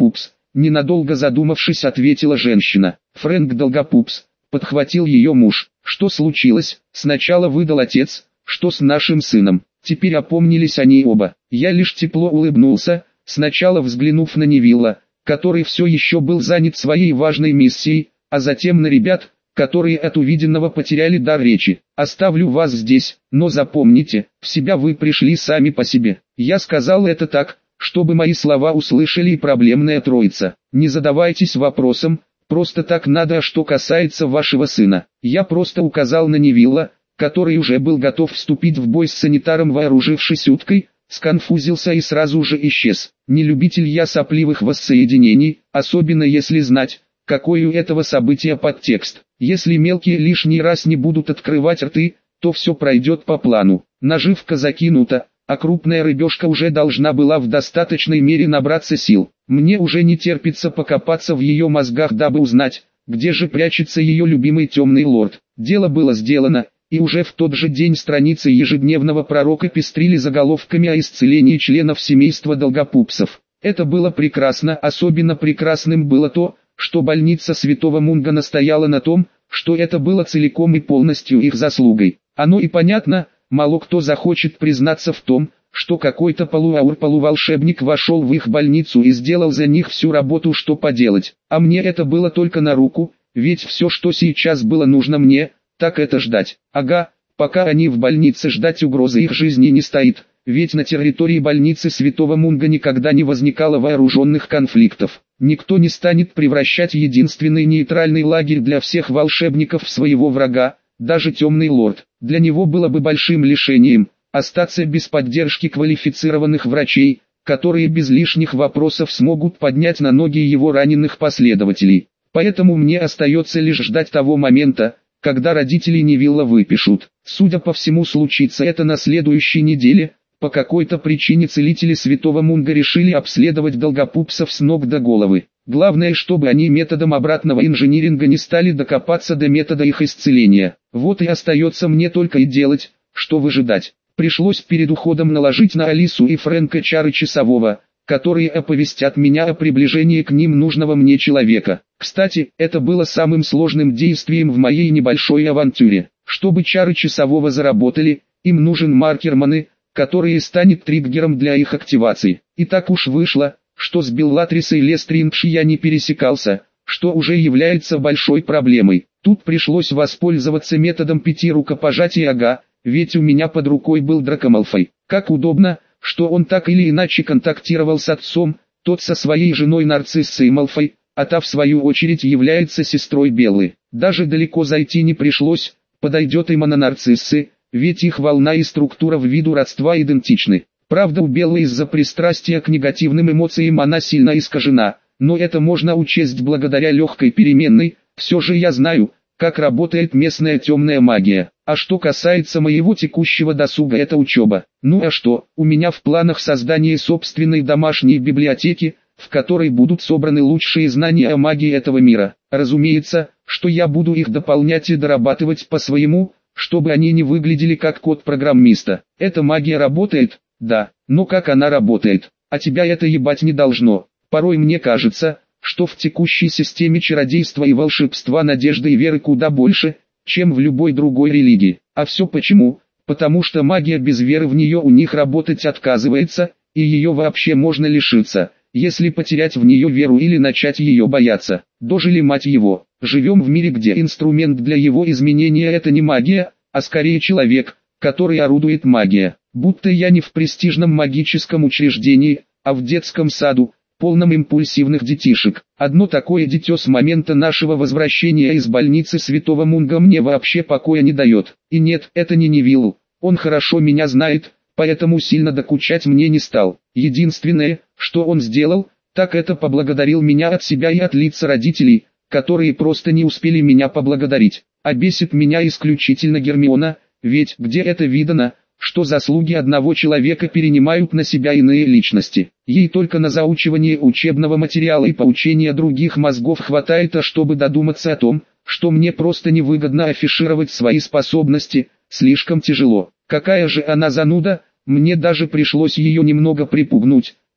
ненадолго задумавшись, ответила женщина. Фрэнк Долгопупс, подхватил ее муж. Что случилось? Сначала выдал отец, что с нашим сыном. Теперь опомнились они оба. Я лишь тепло улыбнулся, сначала взглянув на Невилла, который все еще был занят своей важной миссией, а затем на ребят, которые от увиденного потеряли дар речи. Оставлю вас здесь, но запомните, в себя вы пришли сами по себе. Я сказал это так, чтобы мои слова услышали и проблемная троица. Не задавайтесь вопросом, просто так надо. А что касается вашего сына, я просто указал на Невилла, который уже был готов вступить в бой с санитаром, вооружившись уткой, сконфузился и сразу же исчез. Не любитель я сопливых воссоединений, особенно если знать, какой у этого события подтекст. Если мелкие лишний раз не будут открывать рты, то все пройдет по плану. Наживка закинута, а крупная рыбешка уже должна была в достаточной мере набраться сил. Мне уже не терпится покопаться в ее мозгах, дабы узнать, где же прячется ее любимый темный лорд. Дело было сделано, и уже в тот же день страницы ежедневного пророка пестрили заголовками о исцелении членов семейства Долгопупсов. Это было прекрасно, особенно прекрасным было то, что больница Святого Мунга настояла на том, что это было целиком и полностью их заслугой. Оно и понятно, мало кто захочет признаться в том, что какой-то полуволшебник вошел в их больницу и сделал за них всю работу, что поделать. А мне это было только на руку, ведь все, что сейчас было нужно мне, так это ждать. Ага, пока они в больнице, ждать угрозы их жизни не стоит, ведь на территории больницы Святого Мунга никогда не возникало вооруженных конфликтов. Никто не станет превращать единственный нейтральный лагерь для всех волшебников в своего врага, даже темный лорд. Для него было бы большим лишением остаться без поддержки квалифицированных врачей, которые без лишних вопросов смогут поднять на ноги его раненых последователей. Поэтому мне остается лишь ждать того момента, когда родители Невилла выпишут. Судя по всему, случится это на следующей неделе. По какой-то причине целители Святого Мунга решили обследовать Долгопупсов с ног до головы. Главное, чтобы они методом обратного инжиниринга не стали докопаться до метода их исцеления. Вот и остается мне только и делать, что выжидать. Пришлось перед уходом наложить на Алису и Фрэнка чары часового, которые оповестят меня о приближении к ним нужного мне человека. Кстати, это было самым сложным действием в моей небольшой авантюре. Чтобы чары часового заработали, им нужен маркер маны, который станет триггером для их активации. И так уж вышло, что с Беллатрисой Лестрингш я не пересекался, что уже является большой проблемой. Тут пришлось воспользоваться методом 5 рукопожатий. Ага, ведь у меня под рукой был Драко Малфой. Как удобно, что он так или иначе контактировал с отцом, тот со своей женой Нарциссой Малфой, а та в свою очередь является сестрой Беллы. Даже далеко зайти не пришлось, подойдет и Мана Нарциссы, ведь их волна и структура в виду родства идентичны. Правда, у Беллы из-за пристрастия к негативным эмоциям она сильно искажена, но это можно учесть благодаря легкой переменной. Все же я знаю, как работает местная темная магия. А что касается моего текущего досуга, это учеба. Ну а что, у меня в планах создание собственной домашней библиотеки, в которой будут собраны лучшие знания о магии этого мира. Разумеется, что я буду их дополнять и дорабатывать по-своему, чтобы они не выглядели как код программиста. Эта магия работает, да, но как она работает, а тебя это ебать не должно. Порой мне кажется, что в текущей системе чародейства и волшебства надежды и веры куда больше, чем в любой другой религии. А все почему? Потому что магия без веры в нее у них работать отказывается, и ее вообще можно лишиться, если потерять в нее веру или начать ее бояться. Дожили, мать его. Живем в мире, где инструмент для его изменения это не магия, а скорее человек, который орудует магией. Будто я не в престижном магическом учреждении, а в детском саду, полном импульсивных детишек. Одно такое дитё с момента нашего возвращения из больницы Святого Мунга мне вообще покоя не дает. И нет, это не Невилл, он хорошо меня знает, поэтому сильно докучать мне не стал. Единственное, что он сделал, так это поблагодарил меня от себя и от лица родителей, которые просто не успели меня поблагодарить. А бесит меня исключительно Гермиона, ведь где это видано, что заслуги одного человека перенимают на себя иные личности. Ей только на заучивание учебного материала и поучение других мозгов хватает, а чтобы додуматься о том, что мне просто невыгодно афишировать свои способности, слишком тяжело. Какая же она зануда, мне даже пришлось ее немного припугнуть,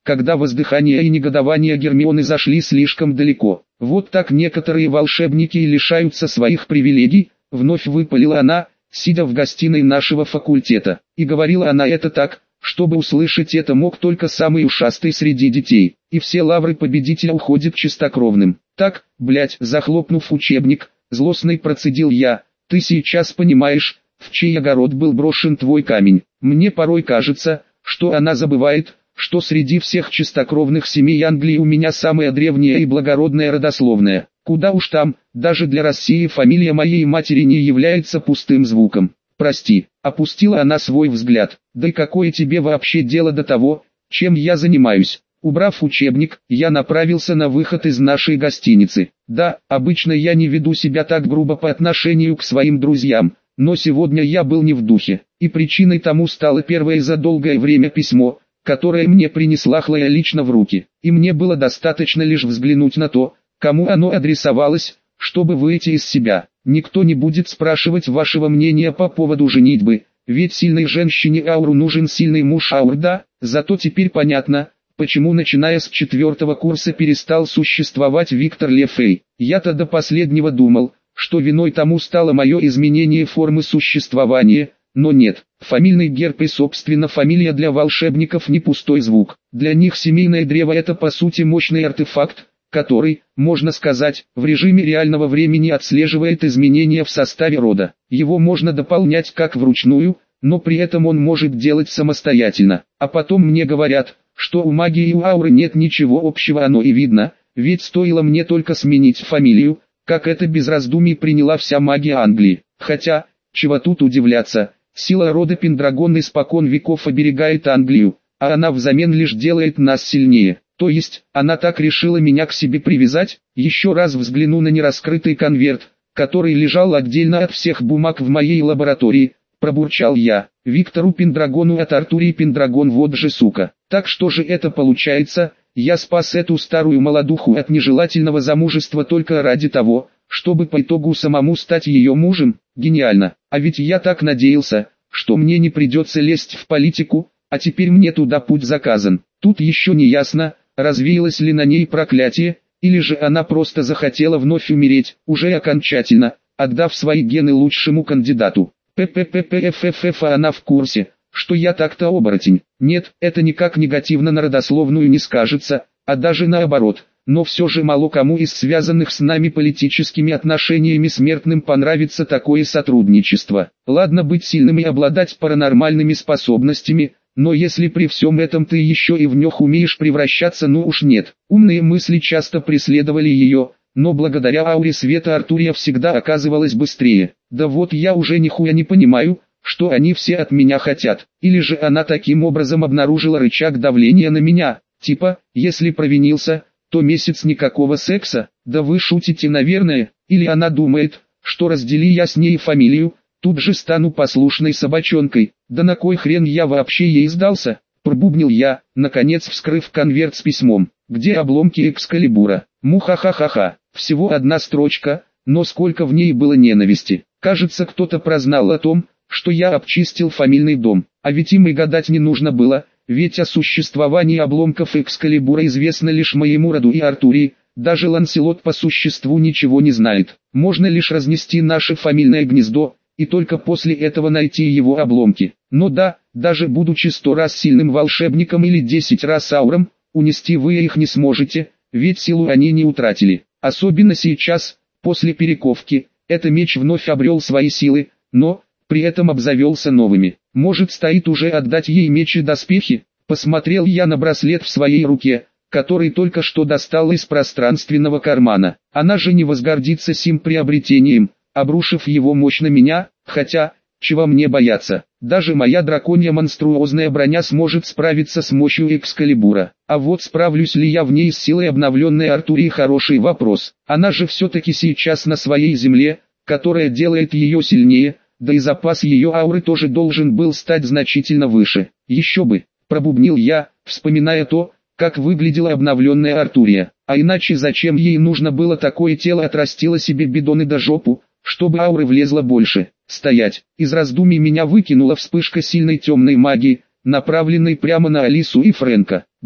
когда воздыхание и негодование Гермионы зашли слишком далеко. Вот так некоторые волшебники и лишаются своих привилегий, вновь выпалила она, сидя в гостиной нашего факультета. И говорила она это так, чтобы услышать это мог только самый ушастый среди детей. И все лавры победителя уходят чистокровным. Так, блять, захлопнув учебник, злостный процедил я, ты сейчас понимаешь, в чей огород был брошен твой камень. Мне порой кажется, что она забывает, что среди всех чистокровных семей Англии у меня самая древняя и благородная родословная. Куда уж там, даже для России фамилия моей матери не является пустым звуком. Прости, опустила она свой взгляд. Да и какое тебе вообще дело до того, чем я занимаюсь? Убрав учебник, я направился на выход из нашей гостиницы. Да, обычно я не веду себя так грубо по отношению к своим друзьям, но сегодня я был не в духе, и причиной тому стало первое за долгое время письмо, которое мне принесла Хлоя лично в руки, и мне было достаточно лишь взглянуть на то, кому оно адресовалось, чтобы выйти из себя. Никто не будет спрашивать вашего мнения по поводу женитьбы, ведь сильной женщине Ауру нужен сильный муж Аур, да, зато теперь понятно, почему начиная с 4-го курса перестал существовать Виктор Лефей. Я-то до последнего думал, что виной тому стало мое изменение формы существования, но нет, фамильный герб и собственно фамилия для волшебников не пустой звук. Для них семейное древо это по сути мощный артефакт, который, можно сказать, в режиме реального времени отслеживает изменения в составе рода. Его можно дополнять как вручную, но при этом он может делать самостоятельно. А потом мне говорят, что у магии и у ауры нет ничего общего, оно и видно, ведь стоило мне только сменить фамилию, как это без раздумий приняла вся магия Англии. Хотя, чего тут удивляться, сила рода Пендрагон испокон веков оберегает Англию, а она взамен лишь делает нас сильнее. То есть, она так решила меня к себе привязать? Еще раз взгляну на нераскрытый конверт, который лежал отдельно от всех бумаг в моей лаборатории, пробурчал я. Виктору Пендрагону от Артурии Пендрагон, вот же сука. Так что же это получается, я спас эту старую молодуху от нежелательного замужества только ради того, чтобы по итогу самому стать ее мужем? Гениально. А ведь я так надеялся, что мне не придется лезть в политику, а теперь мне туда путь заказан. Тут еще не ясно, развеялось ли на ней проклятие, или же она просто захотела вновь умереть, уже окончательно, отдав свои гены лучшему кандидату. ППППФФФ, а она в курсе, что я так-то оборотень. Нет, это никак негативно на родословную не скажется, а даже наоборот. Но все же мало кому из связанных с нами политическими отношениями смертным понравится такое сотрудничество. Ладно быть сильным и обладать паранормальными способностями, но если при всем этом ты еще и в них умеешь превращаться, ну уж нет. Умные мысли часто преследовали ее, но благодаря ауре света Артурия всегда оказывалась быстрее. Да вот я уже нихуя не понимаю, что они все от меня хотят. Или же она таким образом обнаружила рычаг давления на меня, типа, если провинился, то месяц никакого секса. Да вы шутите, наверное. Или она думает, что раздели я с ней фамилию, тут же стану послушной собачонкой. Да на кой хрен я вообще ей сдался? Пробубнил я, наконец вскрыв конверт с письмом. Где обломки Экскалибура? Мухахахаха. Всего одна строчка, но сколько в ней было ненависти. Кажется, кто-то прознал о том, что я обчистил фамильный дом. А ведь им и гадать не нужно было, ведь о существовании обломков Экскалибура известно лишь моему роду и Артурии. Даже Ланселот по существу ничего не знает. Можно лишь разнести наше фамильное гнездо, и только после этого найти его обломки. Но да, даже будучи 100 раз сильным волшебником или 10 раз ауром, унести вы их не сможете, ведь силу они не утратили. Особенно сейчас, после перековки, этот меч вновь обрел свои силы, но при этом обзавелся новыми. Может, стоит уже отдать ей меч и доспехи? Посмотрел я на браслет в своей руке, который только что достал из пространственного кармана. Она же не возгордится сим приобретением, обрушив его мощь на меня, хотя, чего мне бояться, даже моя драконья монструозная броня сможет справиться с мощью Экскалибура. А вот справлюсь ли я в ней с силой обновленной Артурии, хороший вопрос. Она же все-таки сейчас на своей земле, которая делает ее сильнее, да и запас ее ауры тоже должен был стать значительно выше. Еще бы, пробубнил я, вспоминая то, как выглядела обновленная Артурия. А иначе зачем ей нужно было такое тело, отрастила себе бидоны до жопу, чтобы ауры влезло больше. Стоять. Из раздумий меня выкинула вспышка сильной темной магии, направленной прямо на Алису и Фрэнка. Да,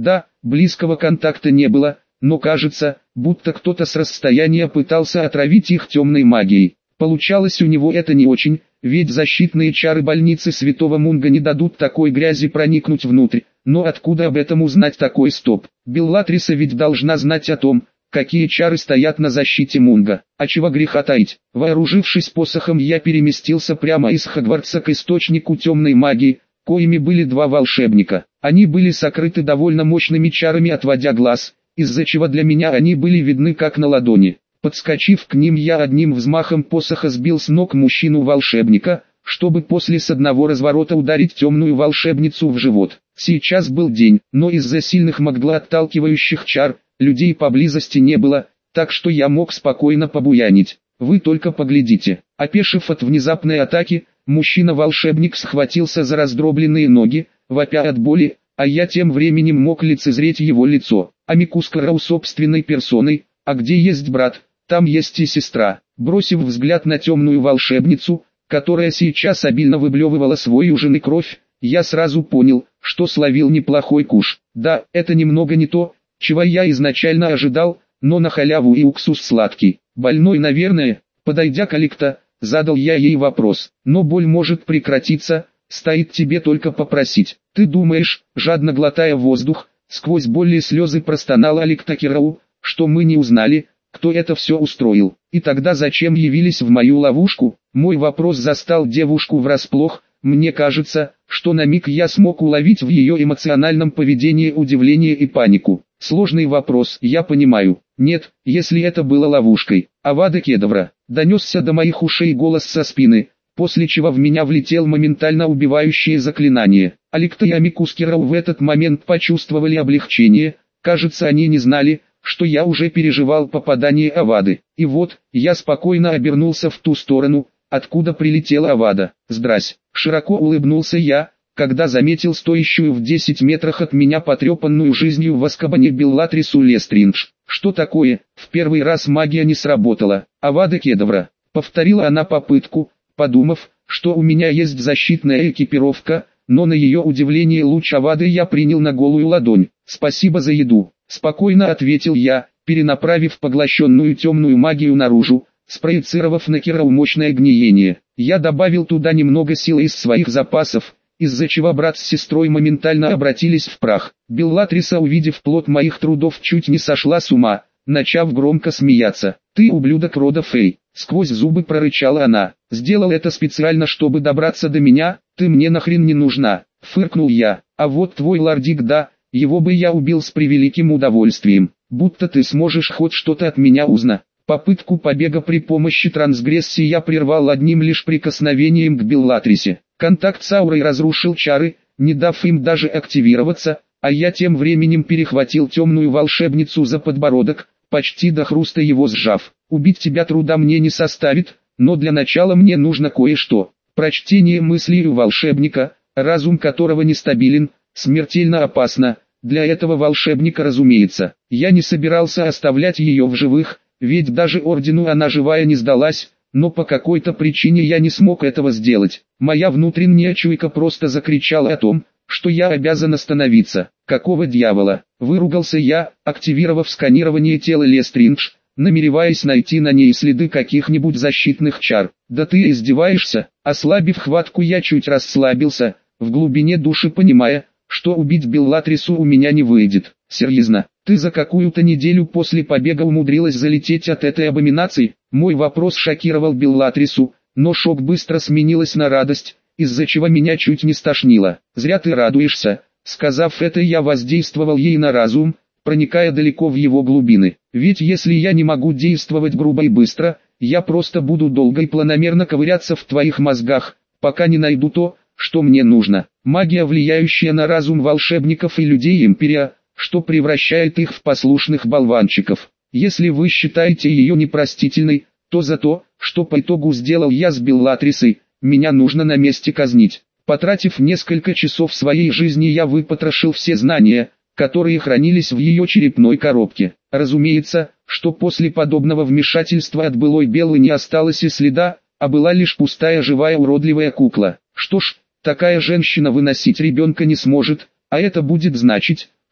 близкого контакта не было, но кажется, будто кто-то с расстояния пытался отравить их темной магией. Получалось у него это не очень, ведь защитные чары больницы Святого Мунга не дадут такой грязи проникнуть внутрь. Но откуда об этом узнать такой стоп? Беллатриса ведь должна знать о том, какие чары стоят на защите Мунга. А чего греха таить? Вооружившись посохом, я переместился прямо из Хогвартса к источнику темной магии, коими были два волшебника. Они были сокрыты довольно мощными чарами, отводя глаз, из-за чего для меня они были видны как на ладони. Подскочив к ним, я одним взмахом посоха сбил с ног мужчину-волшебника, чтобы после с одного разворота ударить темную волшебницу в живот. Сейчас был день, но из-за сильных маглоотталкивающих чар, людей поблизости не было, так что я мог спокойно побуянить. Вы только поглядите. Опешив от внезапной атаки, мужчина-волшебник схватился за раздробленные ноги, вопя от боли, а я тем временем мог лицезреть его лицо. Амикус Карау собственной персоной, а где есть брат, там есть и сестра. Бросив взгляд на темную волшебницу, которая сейчас обильно выблевывала свой ужин и кровь, я сразу понял, что словил неплохой куш. Да, это немного не то, чего я изначально ожидал, но на халяву и уксус сладкий. Больной, наверное. Подойдя к Аликта, задал я ей вопрос. Но боль может прекратиться, стоит тебе только попросить. Ты думаешь, жадно глотая воздух, сквозь боль и слезы простонал Аликта Кирау, что мы не узнали, кто это все устроил. И тогда зачем явились в мою ловушку? Мой вопрос застал девушку врасплох. Мне кажется, что на миг я смог уловить в ее эмоциональном поведении удивление и панику. Сложный вопрос, я понимаю. Нет, если это было ловушкой. Авада Кедавра. Донесся до моих ушей голос со спины, после чего в меня влетел моментально убивающее заклинание. Аликта и Амикус Кирау в этот момент почувствовали облегчение. Кажется, они не знали, что я уже переживал попадание Авады. И вот, я спокойно обернулся в ту сторону, откуда прилетела Авада. «Здрась!» — широко улыбнулся я, когда заметил стоящую в 10 метрах от меня потрепанную жизнью в Азкабане Беллатрису Лестриндж. «Что такое?» В первый раз магия не сработала. «Авада Кедавра!» — повторила она попытку, подумав, что у меня есть защитная экипировка, но на ее удивление луч Авады я принял на голую ладонь. «Спасибо за еду!» — спокойно ответил я, перенаправив поглощенную темную магию наружу, спроецировав на Кирау мощное гниение. Я добавил туда немного силы из своих запасов, из-за чего брат с сестрой моментально обратились в прах. Беллатриса, увидев плод моих трудов, чуть не сошла с ума, начав громко смеяться. «Ты ублюдок рода Фей!» — сквозь зубы прорычала она. «Сделал это специально, чтобы добраться до меня? Ты мне нахрен не нужна!» — фыркнул я. «А вот твой лордик, да, его бы я убил с превеликим удовольствием. Будто ты сможешь хоть что-то от меня узнать». Попытку побега при помощи трансгрессии я прервал одним лишь прикосновением к Беллатрисе. Контакт с аурой разрушил чары, не дав им даже активироваться, а я тем временем перехватил темную волшебницу за подбородок, почти до хруста его сжав. «Убить тебя труда мне не составит, но для начала мне нужно кое-что». Прочтение мыслей у волшебника, разум которого нестабилен, смертельно опасно. Для этого волшебника, разумеется. Я не собирался оставлять ее в живых, ведь даже ордену она живая не сдалась, но по какой-то причине я не смог этого сделать. Моя внутренняя чуйка просто закричала о том, что я обязан остановиться. «Какого дьявола?» — выругался я, активировав сканирование тела Лестриндж, намереваясь найти на ней следы каких-нибудь защитных чар. «Да ты издеваешься?» Ослабив хватку, я чуть расслабился, в глубине души понимая, что убить Беллатрису у меня не выйдет. «Серьезно, ты за какую-то неделю после побега умудрилась залететь от этой абоминации?» Мой вопрос шокировал Беллатрису, но шок быстро сменилась на радость, из-за чего меня чуть не стошнило. «Зря ты радуешься». Сказав это, я воздействовал ей на разум, проникая далеко в его глубины. Ведь если я не могу действовать грубо и быстро, я просто буду долго и планомерно ковыряться в твоих мозгах, пока не найду то, что мне нужно. Магия, влияющая на разум волшебников и людей Империя, что превращает их в послушных болванчиков. Если вы считаете ее непростительной, то за то, что по итогу сделал я с Беллатрисой, меня нужно на месте казнить. Потратив несколько часов своей жизни, я выпотрошил все знания, которые хранились в ее черепной коробке. Разумеется, что после подобного вмешательства от былой Беллы не осталось и следа, а была лишь пустая живая уродливая кукла. Что ж, такая женщина выносить ребенка не сможет, а это будет значить,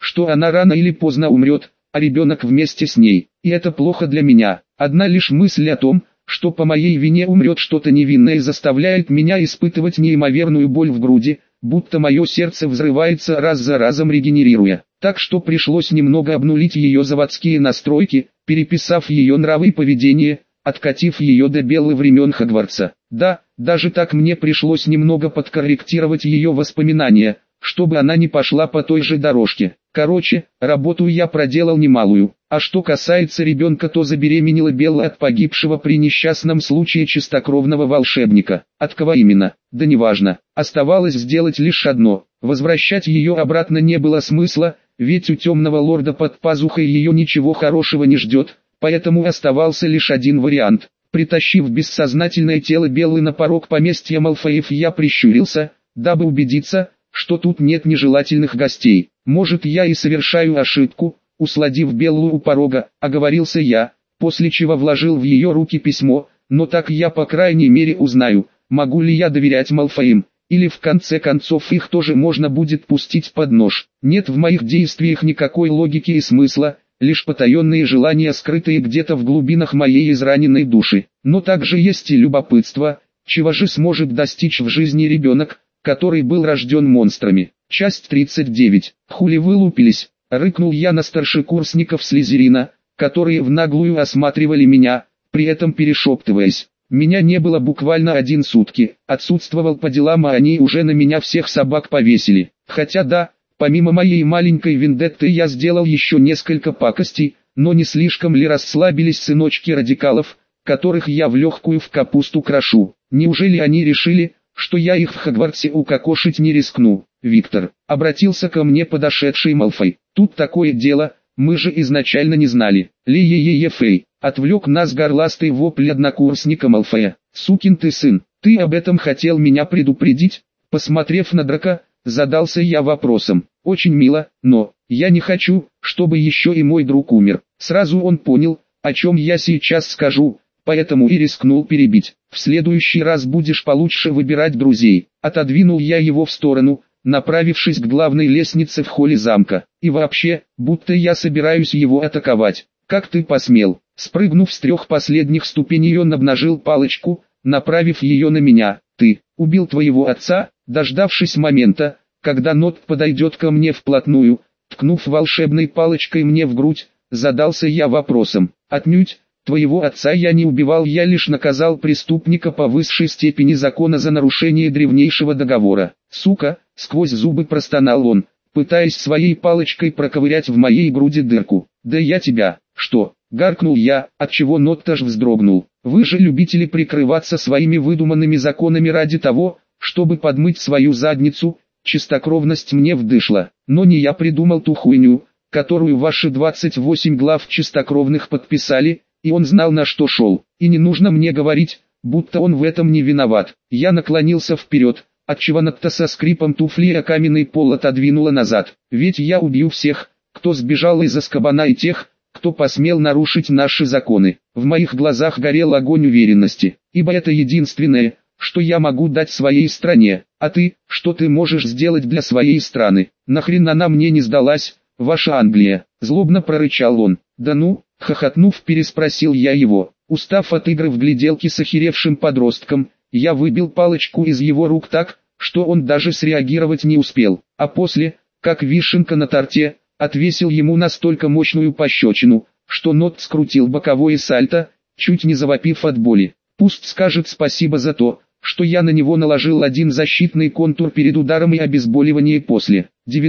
что она рано или поздно умрет, а ребенок вместе с ней. И это плохо для меня. Одна лишь мысль о том, что по моей вине умрет что-то невинное, заставляет меня испытывать неимоверную боль в груди, будто мое сердце взрывается раз за разом, регенерируя. Так что пришлось немного обнулить ее заводские настройки, переписав ее нравы и поведение, откатив ее до белых времен Хогвартса. Да, даже так мне пришлось немного подкорректировать ее воспоминания, чтобы она не пошла по той же дорожке. Короче, работу я проделал немалую. А что касается ребенка, то забеременела Белла от погибшего при несчастном случае чистокровного волшебника. От кого именно? Да неважно. Оставалось сделать лишь одно. Возвращать ее обратно не было смысла, ведь у темного лорда под пазухой ее ничего хорошего не ждет, поэтому оставался лишь один вариант. Притащив бессознательное тело Беллы на порог поместья Малфоев, я прищурился, дабы убедиться, что тут нет нежелательных гостей. Может, я и совершаю ошибку, усладив Беллу у порога, оговорился я, после чего вложил в ее руки письмо, но так я по крайней мере узнаю, могу ли я доверять Малфоям, или в конце концов их тоже можно будет пустить под нож. Нет в моих действиях никакой логики и смысла, лишь потаенные желания, скрытые где-то в глубинах моей израненной души. Но также есть и любопытство, чего же сможет достичь в жизни ребенок, который был рожден монстрами. Часть 39. Хули вы лупились, рыкнул я на старшекурсников Слизерина, которые в наглую осматривали меня, при этом перешептываясь. Меня не было буквально 1 сутки, отсутствовал по делам, а они уже на меня всех собак повесили. Хотя да, помимо моей маленькой вендетты я сделал еще несколько пакостей, но не слишком ли расслабились сыночки радикалов, которых я в легкую в капусту крошу. Неужели они решили, что я их в Хогвартсе укокошить не рискну? Виктор, обратился ко мне подошедший Малфой. Тут такое дело, мы же изначально не знали. Ли-е-е-е-фей, отвлек нас горластый вопль однокурсника Малфоя. Сукин ты сын, ты об этом хотел меня предупредить? Посмотрев на Драка, задался я вопросом. Очень мило, но я не хочу, чтобы еще и мой друг умер. Сразу он понял, о чем я сейчас скажу, поэтому и рискнул перебить. В следующий раз будешь получше выбирать друзей. Отодвинул я его в сторону, направившись к главной лестнице в холле замка. И вообще, будто я собираюсь его атаковать. Как ты посмел? Спрыгнув с 3 последних ступеней, он обнажил палочку, направив ее на меня. Ты убил твоего отца? Дождавшись момента, когда Нот подойдет ко мне вплотную, ткнув волшебной палочкой мне в грудь, задался я вопросом. Отнюдь, твоего отца я не убивал, я лишь наказал преступника по высшей степени закона за нарушение древнейшего договора. Сука, сквозь зубы простонал он, пытаясь своей палочкой проковырять в моей груди дырку. Да я тебя, что? Гаркнул я, отчего Нот аж вздрогнул. Вы же любители прикрываться своими выдуманными законами ради того, чтобы подмыть свою задницу. Чистокровность мне вдышла, но не я придумал ту хуйню, которую ваши 28 глав чистокровных подписали, и он знал, на что шел. И не нужно мне говорить, будто он в этом не виноват. Я наклонился вперед, отчего Нотта со скрипом туфли о каменный пол отодвинула назад. Ведь я убью всех, кто сбежал из Азкабана, и тех, кто посмел нарушить наши законы. В моих глазах горел огонь уверенности, ибо это единственное, что я могу дать своей стране. А ты, что ты можешь сделать для своей страны? Нахрен она мне не сдалась, ваша Англия? Злобно прорычал он. Да ну, хохотнув, переспросил я его. Устав от игры в гляделки с охеревшим подростком, я выбил палочку из его рук так, что он даже среагировать не успел. А после, как вишенка на торте, отвесил ему настолько мощную пощечину, что Нот скрутил боковое сальто, чуть не завопив от боли. Пусть скажет спасибо за то, что я на него наложил 1 защитный контур перед ударом и обезболивание после.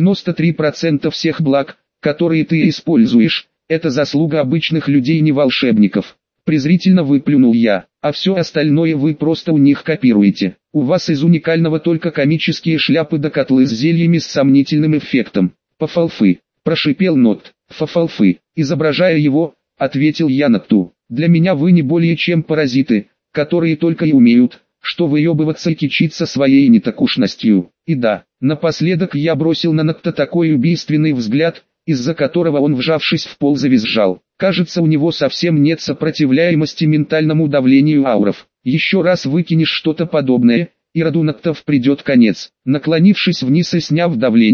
93% всех благ, которые ты используешь, это заслуга обычных людей, не волшебников. Презрительно выплюнул я, а все остальное вы просто у них копируете. У вас из уникального только комические шляпы да котлы с зельями с сомнительным эффектом. Пофалфы, прошипел Нот. Фафалфы, изображая его, ответил я Нотту. Для меня вы не более чем паразиты, которые только и умеют, что выебываться и кичиться своей нетокушностью. И да, напоследок я бросил на Нотта такой убийственный взгляд, из-за которого он, вжавшись в пол, завизжал. Кажется, у него совсем нет сопротивляемости ментальному давлению ауров. Еще раз выкинешь что-то подобное, и роду Ноттов придет конец. Наклонившись вниз и сняв давление,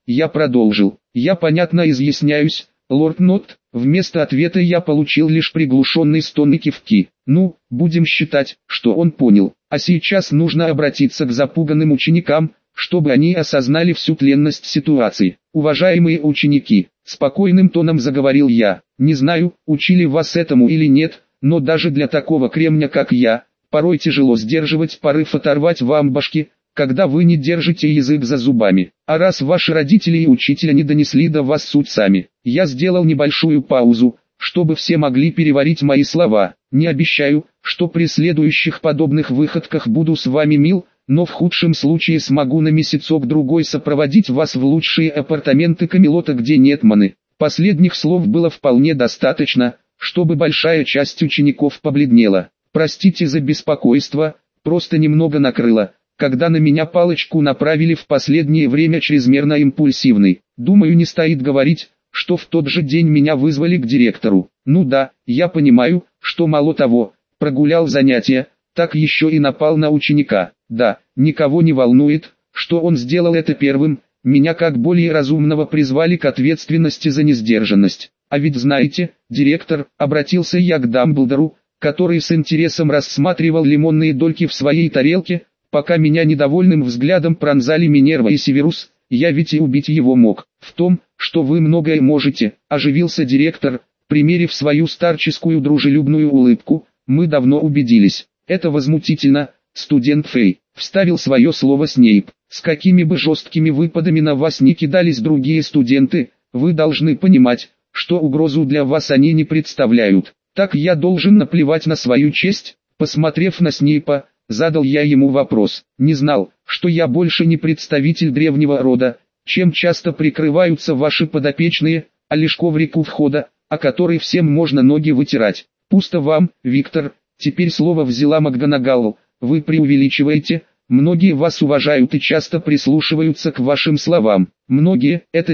я продолжил. Я понятно изъясняюсь, лорд Нотт. Вместо ответа я получил лишь приглушенный стон и кивки. Ну, будем считать, что он понял. А сейчас нужно обратиться к запуганным ученикам, чтобы они осознали всю тленность ситуации. Уважаемые ученики, спокойным тоном заговорил я. Не знаю, учили вас этому или нет, но даже для такого кремня как я, порой тяжело сдерживать порыв оторвать вам башки, когда вы не держите язык за зубами. А раз ваши родители и учителя не донесли до вас суть сами, я сделал небольшую паузу, чтобы все могли переварить мои слова. Не обещаю, что при следующих подобных выходках буду с вами мил, но в худшем случае смогу на месяцок-другой сопроводить вас в лучшие апартаменты Камелота, где нет маны. Последних слов было вполне достаточно, чтобы большая часть учеников побледнела. Простите за беспокойство, просто немного накрыло, когда на меня палочку направили в последнее время чрезмерно импульсивный. Думаю, не стоит говорить, что в тот же день меня вызвали к директору. Ну да, я понимаю, что мало того, прогулял занятия, так еще и напал на ученика. Да, никого не волнует, что он сделал это первым, меня как более разумного призвали к ответственности за несдержанность. А ведь знаете, директор, обратился я к Дамблдору, который с интересом рассматривал лимонные дольки в своей тарелке, пока меня недовольным взглядом пронзали Минерва и Северус, я ведь и убить его мог. В том, что вы многое можете, оживился директор, примерив свою старческую дружелюбную улыбку, мы давно убедились. Это возмутительно, студент Фей, вставил свое слово Снейп. С какими бы жесткими выпадами на вас не кидались другие студенты, вы должны понимать, что угрозу для вас они не представляют. Так я должен наплевать на свою честь? Посмотрев на Снейпа, задал я ему вопрос. Не знал, что я больше не представитель древнего рода, чем часто прикрываются ваши подопечные, а лишь коврик у входа, о который всем можно ноги вытирать. Пусто вам, Виктор, теперь слово взяла МакГонагал, вы преувеличиваете, многие вас уважают и часто прислушиваются к вашим словам. Многие, это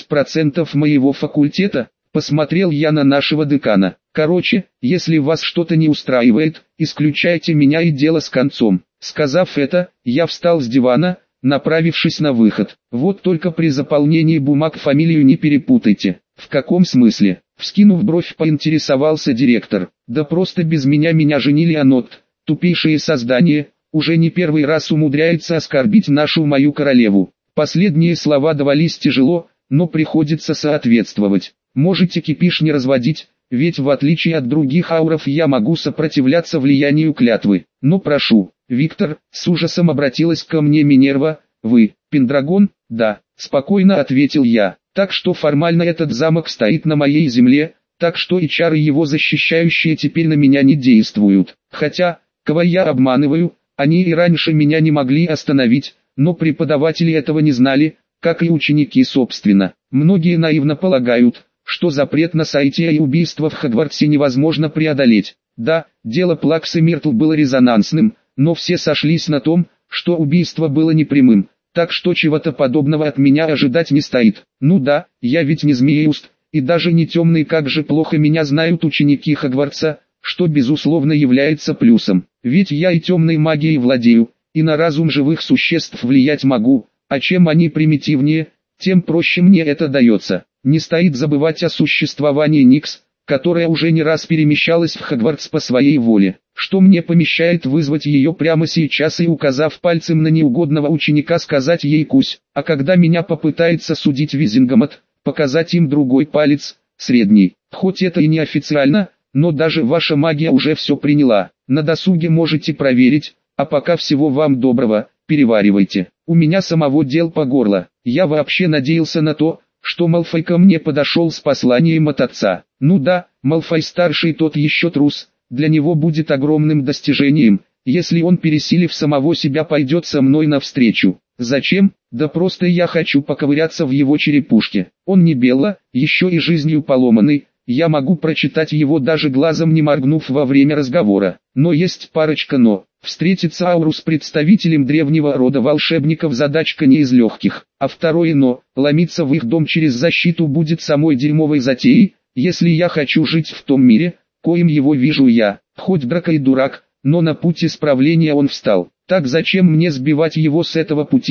10% моего факультета, посмотрел я на нашего декана. Короче, если вас что-то не устраивает, исключайте меня и дело с концом. Сказав это, я встал с дивана, направившись на выход. Вот только при заполнении бумаг фамилию не перепутайте. В каком смысле? Вскинув бровь, поинтересовался директор. Да просто без меня женили, а Нотт, тупейшее создание, уже не первый раз умудряется оскорбить мою королеву. Последние слова давались тяжело, но приходится соответствовать. Можете кипиш не разводить, ведь в отличие от других ауров я могу сопротивляться влиянию клятвы. Но прошу, Виктор, с ужасом обратилась ко мне Минерва, вы, Пендрагон? Да, спокойно ответил я. Так что формально этот замок стоит на моей земле, так что и чары его защищающие теперь на меня не действуют. Хотя, кого я обманываю, они и раньше меня не могли остановить, но преподаватели этого не знали, как и ученики собственно. Многие наивно полагают, что запрет на сайте и убийство в Хогвартсе невозможно преодолеть. Да, дело Плаксы Миртл было резонансным, но все сошлись на том, что убийство было непрямым, так что чего-то подобного от меня ожидать не стоит. Ну да, я ведь не Змееуст, и даже не темный, как же плохо меня знают ученики Хогвартса, что безусловно является плюсом. Ведь я и темной магией владею, и на разум живых существ влиять могу, а чем они примитивнее, тем проще мне это дается. Не стоит забывать о существовании Никс, которая уже не раз перемещалась в Хогвартс по своей воле. Что мне помешает вызвать ее прямо сейчас и, указав пальцем на неугодного ученика, сказать ей «кусь», а когда меня попытается судить Визингомот, показать им другой палец, средний. Хоть это и не официально, но даже ваша магия уже все приняла. На досуге можете проверить, а пока всего вам доброго, переваривайте. У меня самого дел по горло. Я вообще надеялся на то, что Малфой ко мне подошел с посланием от отца. Ну да, Малфой старший тот еще трус, для него будет огромным достижением, если он, пересилив самого себя, пойдет со мной навстречу. Зачем? Да просто я хочу поковыряться в его черепушке. Он не Белла, еще и жизнью поломанный, я могу прочитать его даже глазом не моргнув во время разговора. Но есть парочка «но». Встретиться ауру с представителем древнего рода волшебников задачка не из легких. А второе «но», ломиться в их дом через защиту будет самой дерьмовой затеей, если я хочу жить в том мире, коим его вижу я. Хоть Драко и дурак, но на путь исправления он встал. Так зачем мне сбивать его с этого пути?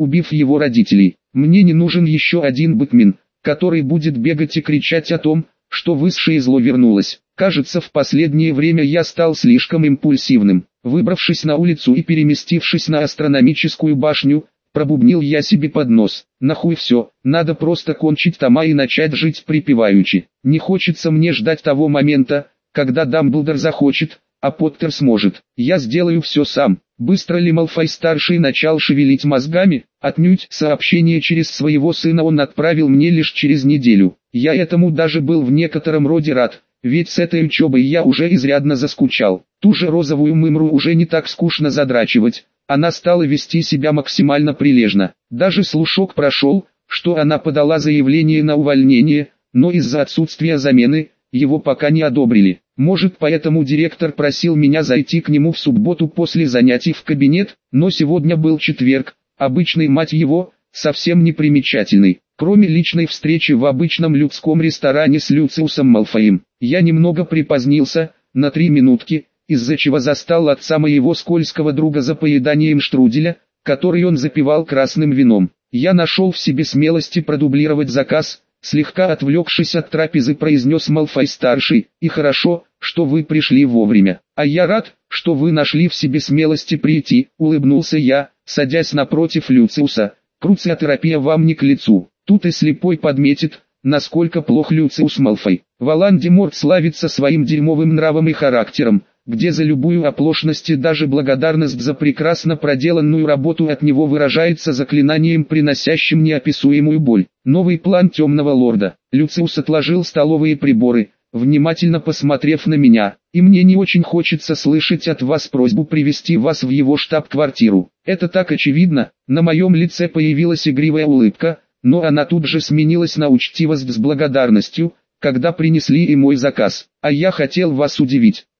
убив его родителей. Мне не нужен еще один Бэтмен, который будет бегать и кричать о том, что высшее зло вернулось. Кажется, в последнее время я стал слишком импульсивным. Выбравшись на улицу и переместившись на астрономическую башню, пробубнил я себе под нос: нахуй все, надо просто кончить тома и начать жить припеваючи. Не хочется мне ждать того момента, когда Дамблдор захочет, а Поттер сможет. Я сделаю все сам. Быстро ли Малфой-старший начал шевелить мозгами? Отнюдь. Сообщение через своего сына он отправил мне лишь через неделю. Я этому даже был в некотором роде рад, ведь с этой учебой я уже изрядно заскучал. Ту же розовую мымру уже не так скучно задрачивать, она стала вести себя максимально прилежно. Даже слушок прошел, что она подала заявление на увольнение, но из-за отсутствия замены, его пока не одобрили. Может, поэтому директор просил меня зайти к нему в субботу после занятий в кабинет, но сегодня был четверг, обычный, мать его, совсем не примечательный. Кроме личной встречи в обычном людском ресторане с Люциусом Малфоем, я немного припозднился, на 3 минутки, из-за чего застал отца моего скользкого друга за поеданием штруделя, который он запивал красным вином. Я нашел в себе смелости продублировать заказ, слегка отвлекшись от трапезы, произнес Малфой-старший: «И хорошо, что вы пришли вовремя. А я рад, что вы нашли в себе смелости прийти», — улыбнулся я, садясь напротив Люциуса. «Круциотерапия вам не к лицу». Тут и слепой подметит, насколько плох Люциус Малфой. Волан-де-Морт славится своим дерьмовым нравом и характером, где за любую оплошность и даже благодарность за прекрасно проделанную работу от него выражается заклинанием, приносящим неописуемую боль. Новый план Темного Лорда. Люциус отложил столовые приборы, внимательно посмотрев на меня: «И мне не очень хочется слышать от вас просьбу привести вас в его штаб-квартиру. Это так очевидно». На моем лице появилась игривая улыбка, но она тут же сменилась на учтивость с благодарностью, когда принесли и мой заказ. «А я хотел вас удивить.